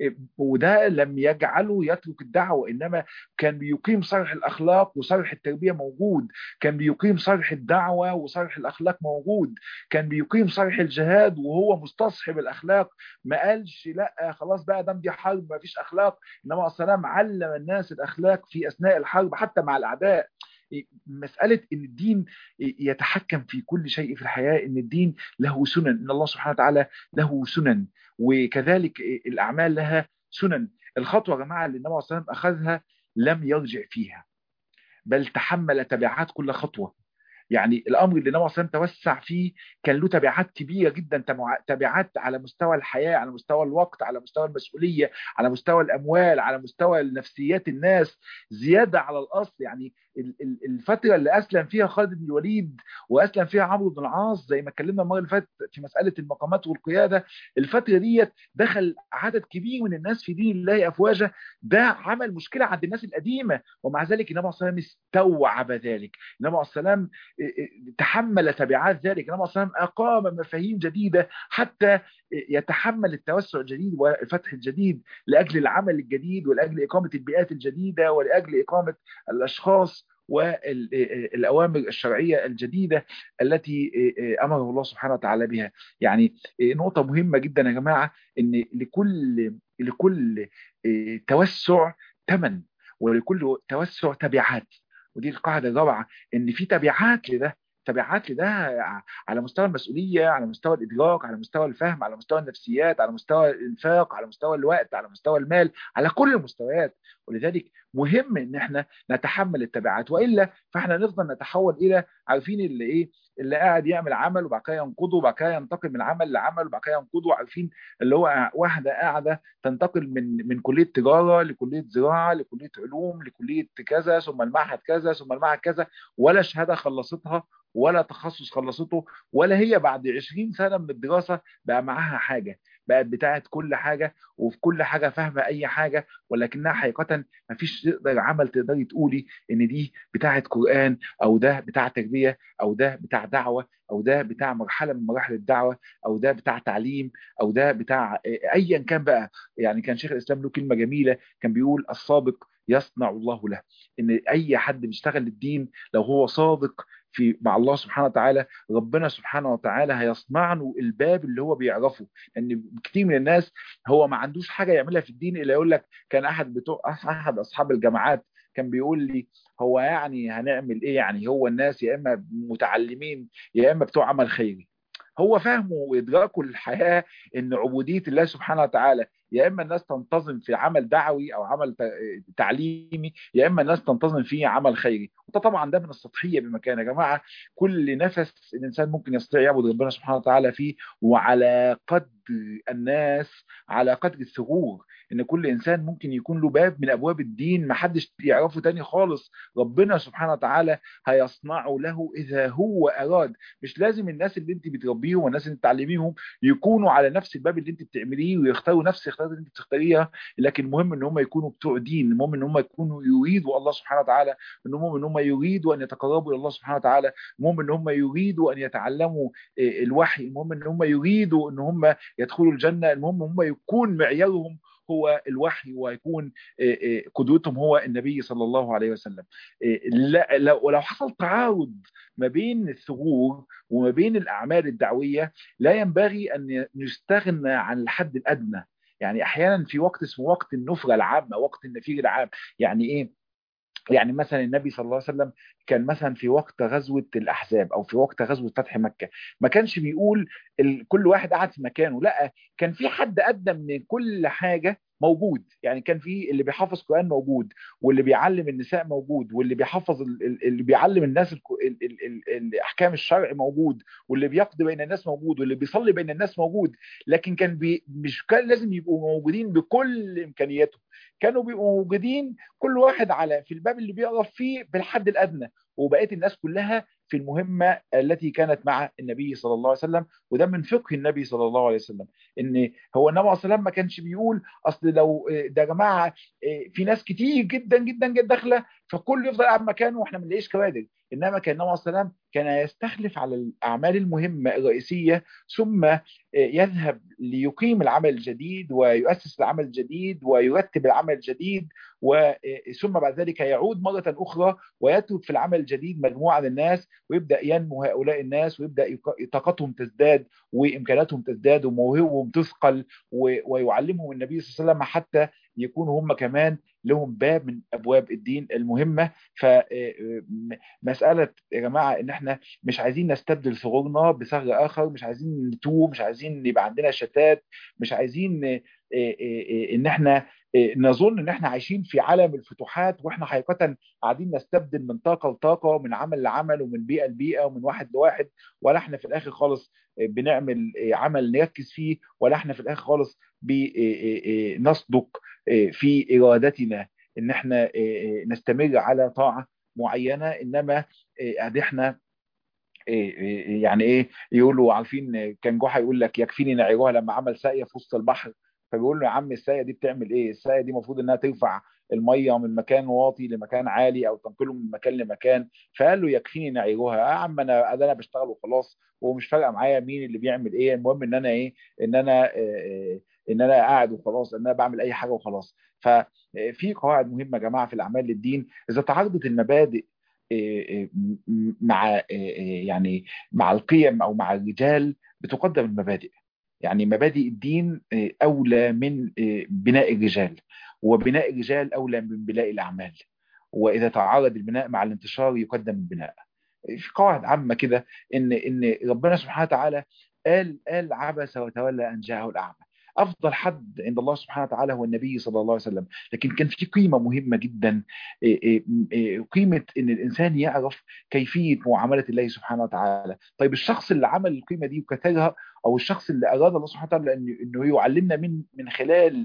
وده لم يجعله يترك الدعوة، إنما كان بيقيم صرح الأخلاق وصرح التربية موجود، كان بيقيم صرح الدعوة وصرح الأخلاق موجود، كان بيقيم صرح الجهاد وهو مستصحب الأخلاق. ما قالش لا خلاص بقى دام دي حرب ما فيش أخلاق. إنما السلام علم الناس الأخلاق في أثناء الحرب حتى مع الأعداء. مسألة إن الدين يتحكم في كل شيء في الحياة، إن الدين له سنن، إن الله سبحانه وتعالى له سنن، وكذلك الأعمال لها سنن. الخطوة يا جماعة اللي النبي صلى الله عليه وسلم أخذها لم يرجع فيها، بل تحمل تبعات كل خطوة. يعني الامر اللي النبي صلى الله عليه وسلم توسع فيه كان له تبعات كبيره جدا، تبعات على مستوى الحياه، على مستوى الوقت، على مستوى المسؤوليه، على مستوى الاموال، على مستوى نفسيات الناس، زياده على الاصل. يعني الفتره اللي اسلم فيها خالد بن الوليد واسلم فيها عمرو بن العاص، زي ما اتكلمنا المره اللي فاتت في مساله المقامات والقياده، الفتره ديت دخل عدد كبير من الناس في دين الله افواجا. ده عمل مشكله عند الناس القديمه، ومع ذلك النبي صلى الله عليه وسلم استوعب ذلك. النبي صلى الله عليه وسلم تحمل تبعات ذلك. النبي صلى الله عليه وسلم أقام مفاهيم جديدة حتى يتحمل التوسع الجديد والفتح الجديد لأجل العمل الجديد ولأجل إقامة البيئات الجديدة ولأجل إقامة الأشخاص والأوامر الشرعية الجديدة التي أمره الله سبحانه وتعالى بها. يعني نقطة مهمة جدا يا جماعة، إن لكل لكل توسع ثمن، ولكل توسع تبعات. ودي القاعدة الرابعة، ان في تبعات لده، تبعات لده على مستوى المسؤولية، على مستوى الإدراك، على مستوى الفهم، على مستوى النفسيات، على مستوى الإنفاق، على مستوى الوقت، على مستوى المال، على كل المستويات. ولذلك مهم ان احنا نتحمل التبعات، والا فاحنا نفضل نتحول الى عارفين اللي ايه، اللي قاعد يعمل عمل وبعد كده ينقضه وبعد كده ينتقل من عمل لعمل وبعد كده ينقضه. عارفين اللي هو واحده قاعده تنتقل من من كليه تجاره لكليه زراعه لكليه علوم لكليه كذا ثم المعهد كذا ثم المعهد كذا، ولا شهاده خلصتها ولا تخصص خلصته، ولا هي بعد عشرين سنه من الدراسه بقى معاها حاجه، بقت بتاعت كل حاجه وفي كل حاجه فاهمه اي حاجه، ولكنها حقيقه ما فيش تقدر عمل تقدري تقولي ان دي بتاعت قران او ده بتاع تربيه او ده بتاع دعوه او ده بتاع مرحله من مراحل الدعوه او ده بتاع تعليم او ده بتاع ايا كان بقى. يعني كان شيخ الاسلام له كلمه جميله، كان بيقول: الصادق يصنع الله له. ان اي حد بيشتغل الدين لو هو صادق في مع الله سبحانه وتعالى، ربنا سبحانه وتعالى هيصنع له الباب اللي هو بيعرفه. ان يعني كتير من الناس هو ما عندوش حاجه يعملها في الدين الا يقول لك. كان احد بتوع احد اصحاب الجامعات كان بيقول لي: هو يعني هنعمل ايه؟ يعني هو الناس يا اما متعلمين يا اما بتوع عمل خيري. هو فهمه وادراكه للحياه ان عبوديه الله سبحانه وتعالى يا اما الناس تنتظم في عمل دعوي او عمل تعليمي، يا اما الناس تنتظم في عمل خيري. وده طبعا ده من السطحيه بمكان. يا جماعه كل نفس الانسان ممكن يستطيع يعبد ربنا سبحانه وتعالى فيه، وعلى قدر الناس على قدر الثغور. ان كل انسان ممكن يكون له باب من ابواب الدين ما حدش يعرفه تاني خالص، ربنا سبحانه وتعالى هيصنعه له اذا هو اراد. مش لازم الناس اللي انت بتربيهم والناس اللي بتعلميهم يكونوا على نفس الباب اللي انت بتعمليه ويختاروا نفس الاختيارات اللي انت بتختاريها، لكن المهم ان هم يكونوا بتوع دين، المهم ان هم يكونوا يريدوا الله سبحانه وتعالى، المهم ان هم يريدوا ان يتقربوا الى الله سبحانه وتعالى، المهم ان هم يريدوا ان يتعلموا الوحي، المهم ان هم يريدوا ان هم يدخلوا الجنه، المهم هم يكون معيارهم هو الوحي ويكون قدوتهم هو النبي صلى الله عليه وسلم. لا لو لو حصل تعارض ما بين الثغور وما بين الأعمال الدعوية لا ينبغي أن نستغنى عن الحد الأدنى. يعني أحيانا في وقت اسمه وقت النفرة العامة، وقت النفير العام. يعني إيه؟ يعني مثلا النبي صلى الله عليه وسلم كان مثلا في وقت غزوة الأحزاب أو في وقت غزوة فتح مكة ما كانش بيقول ال... كل واحد قاعد في مكانه، لا، كان في حد قدم من كل حاجة موجود. يعني كان في اللي بيحفظ قرآن موجود، واللي بيعلم النساء موجود، واللي بيحفظ ال- ال- اللي بيعلم الناس ال- ال- ال- ال- الاحكام الشرع موجود، واللي بيقضي بين الناس موجود، واللي بيصلي بين الناس موجود. لكن كان بي مش كان لازم يبقوا موجودين بكل امكانياتهم، كانوا بيبقوا موجودين كل واحد على في الباب اللي بيقف فيه بالحد الادنى، وبقيه الناس كلها في المهمه التي كانت مع النبي صلى الله عليه وسلم. وده من فقه النبي صلى الله عليه وسلم، ان هو النبي صلى الله عليه وسلم ما كانش بيقول اصل لو ده يا جماعه في ناس كتير جدا جدا جدا داخله فكل يفضل قاعد مكانه واحنا ما نلاقيش كوادر. انما كان النبي صلى الله عليه وسلم كان يستخلف على الاعمال المهمه الرئيسيه، ثم يذهب ليقيم العمل الجديد ويؤسس العمل الجديد ويرتب العمل الجديد، ثم بعد ذلك يعود مرة أخرى ويترك في العمل الجديد مجموعة من الناس، ويبدأ ينمو هؤلاء الناس، ويبدأ طاقتهم تزداد وإمكاناتهم تزداد وموهبهم تثقل، ويعلمهم النبي صلى الله عليه وسلم حتى يكونوا هم كمان لهم باب من أبواب الدين المهمة. فمسألة يا جماعة إن احنا مش عايزين نستبدل ثغورنا بثغر آخر، مش عايزين نتوه، مش عايزين يبقى عندنا شتات، مش عايزين إن احنا نظن ان احنا عايشين في عالم الفتوحات، واحنا حقيقة قاعدين نستبدل من طاقة لطاقة، ومن عمل لعمل، ومن بيئة لبيئة، ومن واحد لواحد، ولا احنا في الاخر خالص بنعمل عمل نركز فيه، ولا احنا في الاخر خالص بنصدق في ارادتنا ان احنا نستمر على طاعة معينة. انما احنا يعني ايه يقولوا عارفين، كان جحا يقول لك يكفيني نعيرها لما عمل ساقية في وسط البحر، فبيقول له يا عم الساقية دي بتعمل ايه؟ الساقية دي المفروض انها ترفع الميه من مكان واطي لمكان عالي، او تنقله من مكان لمكان. فقال له يكفيني نعيرها يا عم، انا انا بشتغل وخلاص، ومش فارقه معايا مين اللي بيعمل ايه، المهم ان انا ايه، ان انا إيه ان انا قاعد وخلاص، ان انا بعمل اي حاجه وخلاص. ففي قواعد مهمه يا جماعه في الاعمال للدين، اذا تعارضت المبادئ مع يعني مع القيم او مع الرجال بتقدم المبادئ. يعني مبادئ الدين اولى من بناء الرجال، وبناء الرجال اولى من بناء الاعمال، واذا تعارض البناء مع الانتشار يقدم البناء. في قواعد عامه كده، ان ان ربنا سبحانه وتعالى قال قال عبس وتولى ان جاءه الاعمى. افضل حد عند الله سبحانه وتعالى هو النبي صلى الله عليه وسلم، لكن كان في قيمه مهمه جدا، قيمه ان الانسان يعرف كيفيه معامله الله سبحانه وتعالى. طيب الشخص اللي عمل القيمه دي وكتبها، او الشخص اللي اراد الله سبحانه وتعالى انه يعلمنا من من خلال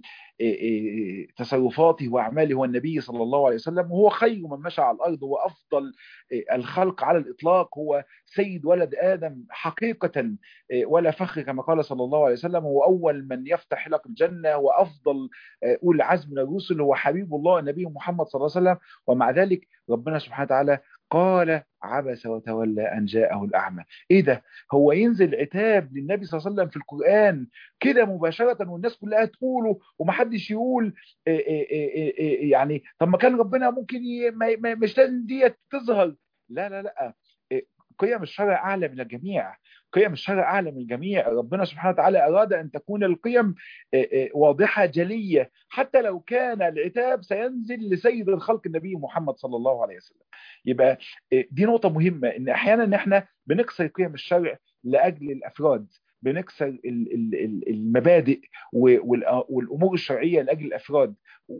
تصرفاته واعماله، هو النبي صلى الله عليه وسلم، وهو خير من مشى على الارض، هو افضل الخلق على الاطلاق، هو سيد ولد ادم حقيقه ولا فخر، كما قال صلى الله عليه وسلم، هو اول من يفتح لك الجنه، هو افضل اولي العزم من الرسل، هو حبيب الله النبي محمد صلى الله عليه وسلم. ومع ذلك ربنا سبحانه وتعالى قال عبس وتولى ان جاءه الاعمى. ايه ده؟ هو ينزل عتاب للنبي صلى الله عليه وسلم في القران كده مباشره والناس كلها تقوله ومحدش يقول إيه إيه إيه إيه يعني طب ما كان ربنا ممكن ي... ما... ما... مش لازم دي تظهر. لا لا لا، قيم الشرع اعلى من الجميع، قيم الشرع اعلى من الجميع. ربنا سبحانه وتعالى اراد ان تكون القيم واضحه جليه، حتى لو كان العتاب سينزل لسيد الخلق النبي محمد صلى الله عليه وسلم. يبقى دي نقطه مهمه، ان احيانا ان احنا بنكسر قيم الشرع لاجل الافراد، بنكسر المبادئ والامور الشرعيه لاجل الافراد،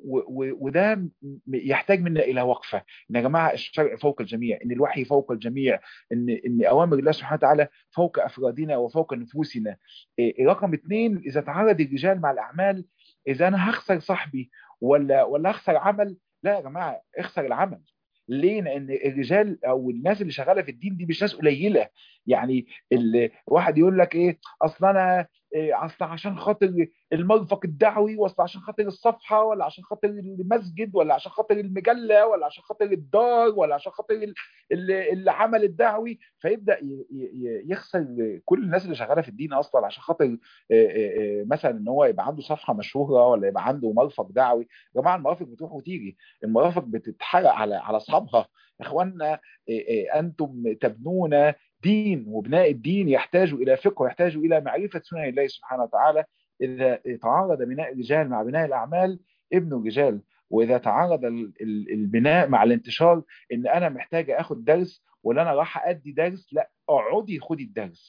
وده يحتاج منا الى وقفه. ان يا جماعه الشرع فوق الجميع، ان الوحي فوق الجميع، ان ان اوامر الله سبحانه وتعالى فوق افرادنا وفوق نفوسنا. رقم اثنين، اذا تعارض الرجال مع الاعمال، اذا انا هخسر صاحبي ولا ولا هخسر عمل؟ لا يا جماعه، اخسر العمل. ليه؟ لان الرجال او الناس اللي شغاله في الدين دي مش ناس قليله. يعني الواحد يقول لك ايه، اصل انا إيه، اصل عشان خاطر المرفق الدعوي، واصل عشان خاطر الصفحه، ولا عشان خاطر المسجد، ولا عشان خاطر المجله، ولا عشان خاطر الدار، ولا عشان خاطر العمل الدعوي، فيبدا يخسر كل الناس اللي شغاله في الدين اصلا عشان خاطر مثلا ان هو يبقى عنده صفحه مشهوره، ولا يبقى عنده مرفق دعوي. يا جماعه المرافق بتروح وتيجي، المرافق بتتحرق على على اصحابها. يا اخوانا انتم تبنون دين، وبناء الدين يحتاج الى فقه ويحتاج الى معرفه سنن الله سبحانه وتعالى. اذا تعارض بناء الرجال مع بناء الاعمال ابنوا الرجال، واذا تعارض البناء مع الانتشار، ان انا محتاج اخد درس ولا انا راح ادي درس، لا اقعدي خدي الدرس.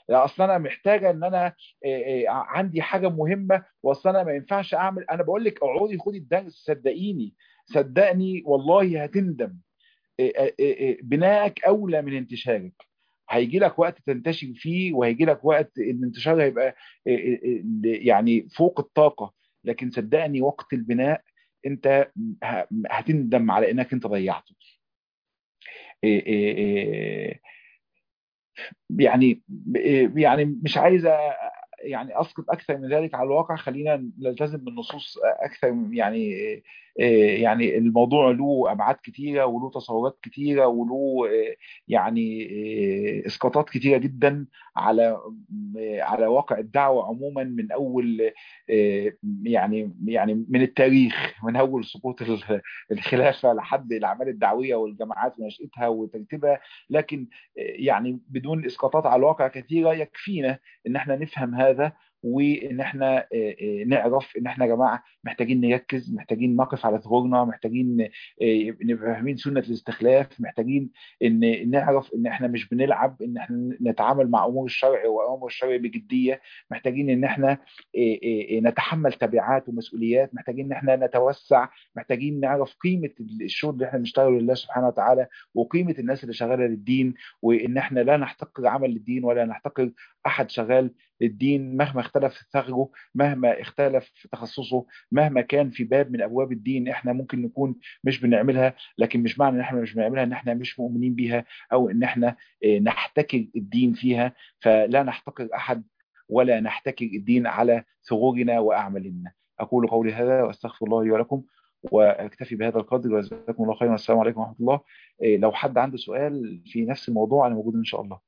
لا اصل انا محتاجه ان انا آه، آه، عندي حاجه مهمه، واصل انا ما ينفعش اعمل. انا بقول لك اقعدي خدي الدرس، صدقيني صدقني والله هتندم. آه، آه، آه، بنائك اولى من انتشارك. هيجي لك وقت تنتشر فيه، وهيجي لك وقت الانتشار هيبقى آه، آه، آه، يعني فوق الطاقه. لكن صدقني وقت البناء انت ه- هتندم على انك انت ضيعته. آه، آه، آه، يعني يعني مش عايز يعني اسقط اكثر من ذلك على الواقع. خلينا نلتزم بالنصوص اكثر. يعني يعني الموضوع له ابعاد كتيره، وله تصورات كتيره، وله يعني اسقاطات كتيره جدا على على واقع الدعوه عموما، من اول يعني يعني من التاريخ، من اول سقوط الخلافه لحد الاعمال الدعويه والجماعات ونشاتها وترتيبها. لكن يعني بدون اسقاطات على الواقع كثيره، يكفينا ان احنا نفهم هذا، وان احنا آه، آه، نعرف ان احنا يا جماعه محتاجين نركز، محتاجين نقف على ثغورنا، محتاجين آه، نبقى فاهمين سنه الاستخلاف، محتاجين ان نعرف ان احنا مش بنلعب، ان احنا نتعامل مع امور الشرع وامور الشرع بجديه، محتاجين ان احنا آه، آه، نتحمل تبعات ومسؤوليات، محتاجين ان احنا نتوسع، محتاجين نعرف قيمه الشغل اللي احنا بنشتغله لله سبحانه وتعالى، وقيمه الناس اللي شغاله للدين، وان احنا لا نحتقر عمل للدين ولا نحتقر احد شغال للدين مهما اختلف ثغره، مهما اختلف تخصصه، مهما كان في باب من ابواب الدين احنا ممكن نكون مش بنعملها. لكن مش معنى ان احنا مش بنعملها ان احنا مش مؤمنين بيها، او ان احنا آه، نحتكر الدين فيها. فلا نحتقر احد ولا نحتكر الدين على ثغورنا واعمالنا. اقول قولي هذا واستغفر الله لي ولكم، واكتفي بهذا القدر، وجزاكم الله خيرا، والسلام عليكم ورحمه الله. إيه، لو حد عنده سؤال في نفس الموضوع انا موجود ان شاء الله.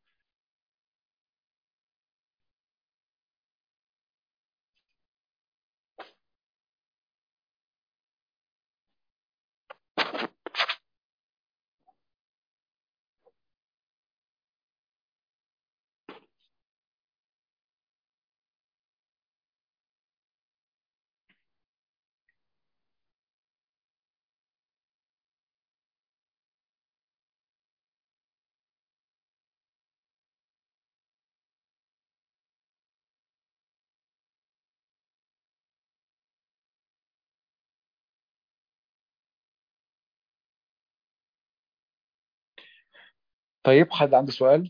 طيب حد عنده سؤال؟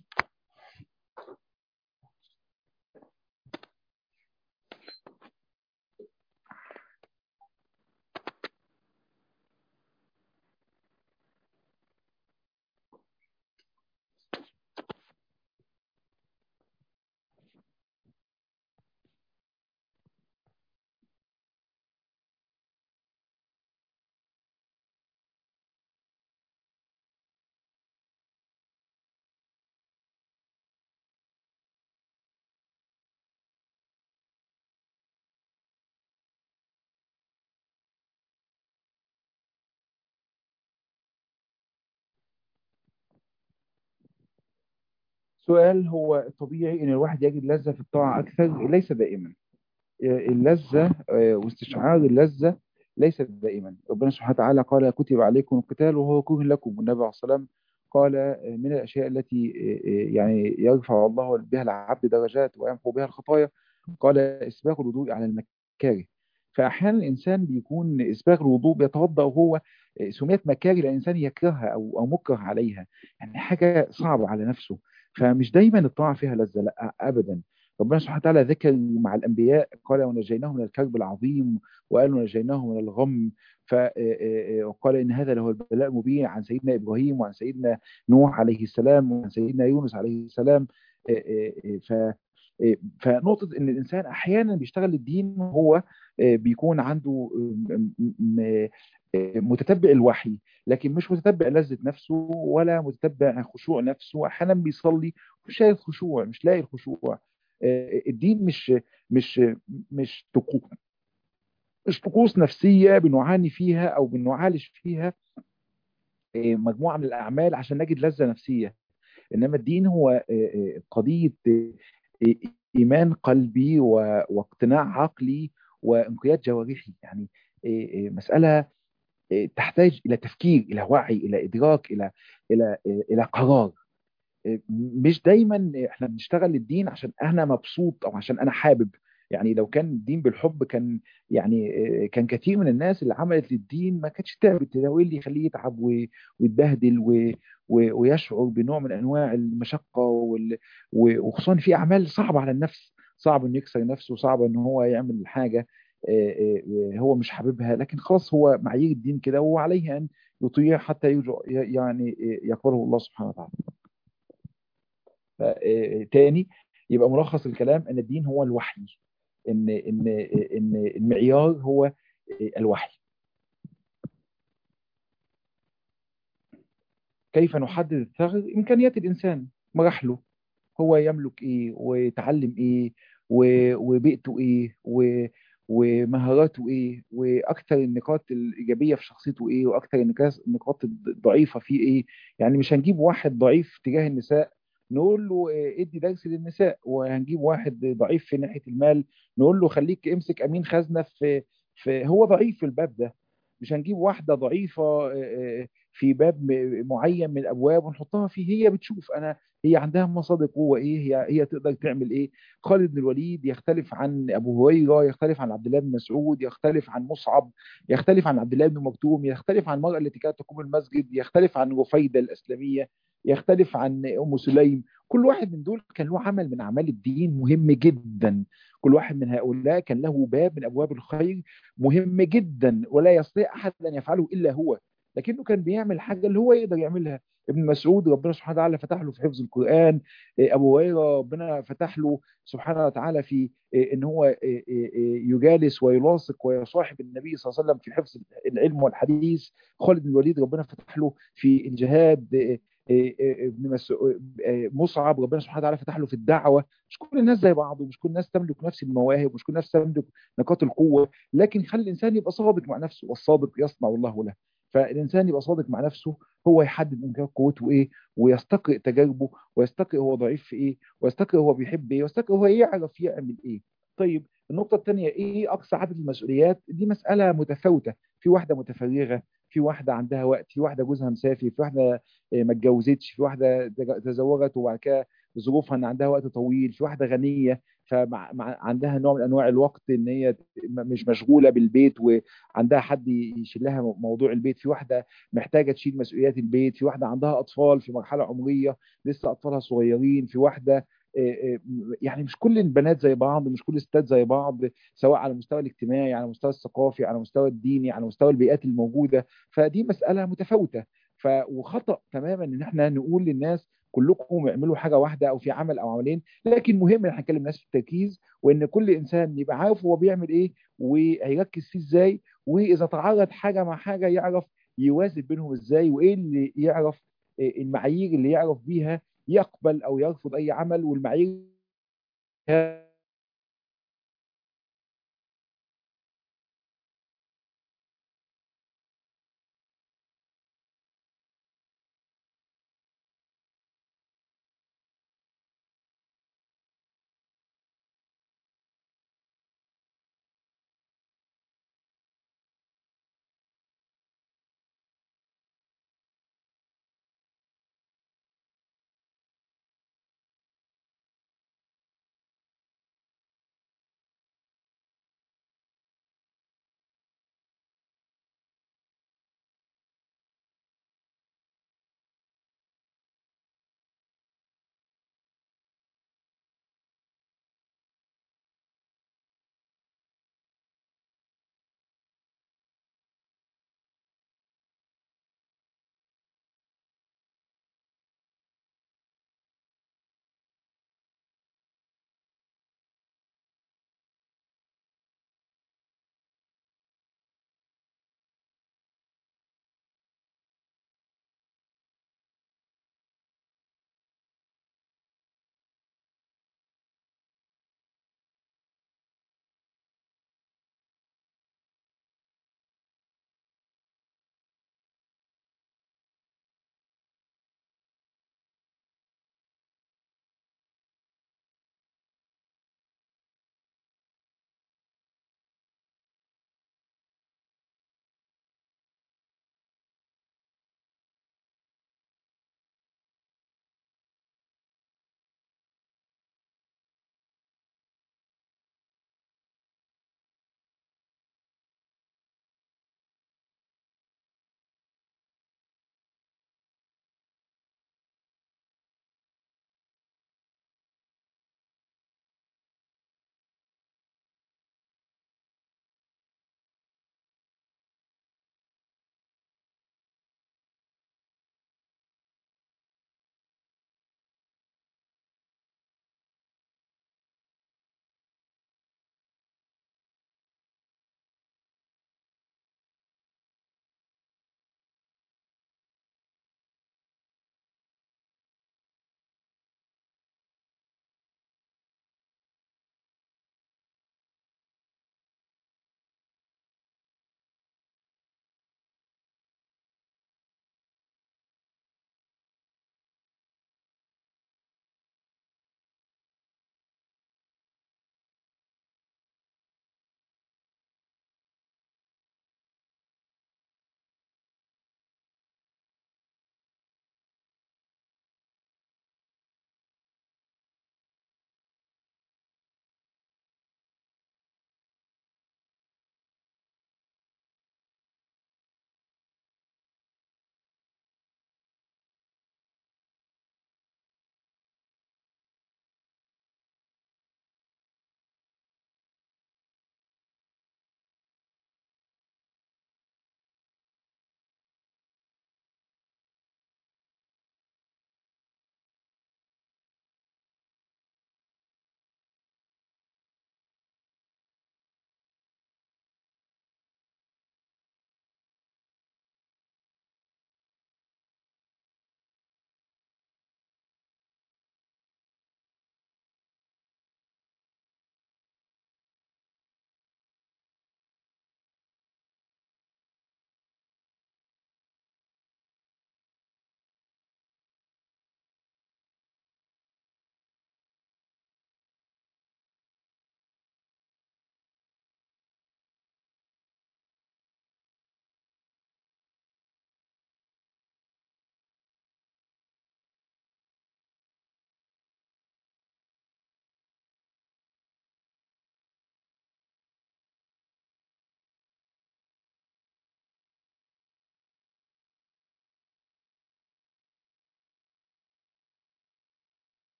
سؤال: هو طبيعي ان الواحد يجد لذة في الطاعة اكثر؟ ليس دائما. اللذة آه، واستشعار اللذة ليس دائما. ربنا سبحانه وتعالى قال: كتب عليكم القتال وهو كره لكم. والنبي عليه الصلاة والسلام قال: آه، من الأشياء التي آه، آه، يعني يرفع الله بها العبد درجات ويمحو بها الخطايا، قال: إسباغ الوضوء على المكاره. فأحيانا الإنسان بيكون إسباغ الوضوء بيتوضأ وهو آه، سميت مكاره لأن الإنسان يكرهها أو أو مكره عليها، يعني حاجة صعبة على نفسه. فمش دايما الطاعة فيها لذة، لا أبدا. ربنا سبحانه وتعالى ذكر مع الأنبياء قال: ونجيناه من الكرب العظيم، وقال: ونجيناه من الغم. فقال: إن هذا له البلاء المبين، عن سيدنا إبراهيم وعن سيدنا نوح عليه السلام وعن سيدنا يونس عليه السلام. ف فنقطة إن الإنسان أحيانا بيشتغل الدين وهو بيكون عنده متتبع الوحي، لكن مش متتبع لذة نفسه ولا متتبع خشوع نفسه. أحيانا بيصلي مش لاقي الخشوع، مش لاقي الخشوع. الدين مش مش مش طقوس، مش طقوس نفسية بنعاني فيها أو بنعالج فيها مجموعة من الأعمال عشان نجد لذة نفسية. إنما الدين هو قضية إيمان قلبي و- واقتناع عقلي وانقياد جوارحي. يعني مسألة تحتاج إلى تفكير، إلى وعي، إلى إدراك، إلى إلى إلى قرار.
مش دايما احنا بنشتغل الدين عشان انا مبسوط او عشان انا حابب. يعني لو كان الدين بالحب كان، يعني كان كتير من الناس اللي عملت للدين ما كانتش تعبت. ده ايه اللي يخليه يتعب و- ويتبهدل و- و- ويشعر بنوع من انواع المشقه وال- و- وخصوصا في اعمال صعبه على النفس، صعب انه يكسر نفسه، صعب ان هو يعمل حاجه آه، آه، هو مش حاببها، لكن خلاص هو معايير الدين كده وعليه ان يطيع حتى يرجع يعني يقبله الله سبحانه وتعالى. آه، تاني، يبقى ملخص الكلام ان الدين هو الوحي، ان ان ان المعيار هو الوحي. كيف نحدد الثغر؟ امكانيات الانسان، مراحله، هو يملك ايه ويتعلم ايه و- وبيئته ايه و- ومهاراته ايه، واكثر النقاط الايجابيه في شخصيته ايه، واكثر النكاس- النقاط الضعيفه فيه ايه. يعني مش هنجيب واحد ضعيف تجاه النساء نقول له إيه، ادي درس للنساء، وهنجيب واحد ضعيف في ناحيه المال نقول له خليك امسك امين خزنه في في هو ضعيف في الباب ده. مش هنجيب واحده ضعيفه آه، آه، في باب م- معين من الابواب ونحطها فيه. هي بتشوف انا هي عندها مصادر قوه ايه، هي هي تقدر تعمل ايه. خالد بن الوليد يختلف عن ابو هريره، يختلف عن عبد الله بن مسعود، يختلف عن مصعب، يختلف عن عبد الله بن مكتوم، يختلف عن المراه التي كانت تقوم المسجد، يختلف عن رفيده الاسلميه، يختلف عن ام سليم. كل واحد من دول كان له عمل من اعمال الدين مهم جدا. كل واحد من هؤلاء كان له باب من ابواب الخير مهم جدا، ولا يستطيع احد ان يفعله الا هو، لكنه كان بيعمل حاجه اللي هو يقدر يعملها. ابن مسعود ربنا سبحانه وتعالى فتح له في حفظ القرآن. إيه، أبو هريرة ربنا فتح له سبحانه وتعالى في إيه، إن هو إيه، إيه، يجالس ويلاصق ويصاحب النبي صلى الله عليه وسلم في حفظ العلم والحديث. خالد بن الوليد ربنا فتح له في الجهاد. إيه، إيه، إيه، ابن مسعود إيه، مصعب ربنا سبحانه وتعالى فتح له في الدعوة. مش كل الناس زي بعض، ومش كل الناس تملك نفس المواهب، ومش كل الناس تملك نقاط القوة، لكن خلي الإنسان يبقى صادق مع نفسه، والصادق يصنع الله له. فالإنسان يبقى صادق مع نفسه، هو يحدد امكانيات قوته ايه، ويستقرئ تجاربه، ويستقرئ هو ضعيف في ايه، ويستقرئ هو بيحب ايه، ويستقرئ هو يعرف يعمل ايه. طيب النقطة الثانية، ايه اقصى عدد المسؤوليات؟ دي مسألة متفاوتة. في واحدة متفرغة، في واحدة عندها وقت، في واحدة جوزها مسافر، في واحدة آه، ما اتجوزتش، في واحدة تج- تزوجت وبعد كده ظروفها ان عندها وقت طويل، في واحدة غنية فعندها نوع من انواع الوقت ان هي م- مش مشغولة بالبيت وعندها حد يشيل لها موضوع البيت، في واحدة محتاجه تشيل مسؤوليات البيت، في واحده عندها اطفال في مرحله عمريه لسه اطفالها صغيرين، في واحده آه، آه، يعني مش كل البنات زي بعض، مش كل الستات زي بعض، سواء على المستوى الاجتماعي، على المستوى الثقافي، على المستوى الديني، على مستوى البيئات الموجوده. فدي مساله متفاوته. ف وخطا تماما ان احنا نقول للناس كلكم اعملوا حاجه واحده او في عمل او عملين، لكن مهم ان احنا نكلم الناس في التركيز، وان كل انسان يبقى عارف هو بيعمل ايه وهيركز فيه ازاي، واذا تعرض حاجه مع حاجه يعرف يوازن بينهم ازاي، وايه اللي يعرف إيه المعايير اللي يعرف بيها يقبل او يرفض اي عمل، والمعايير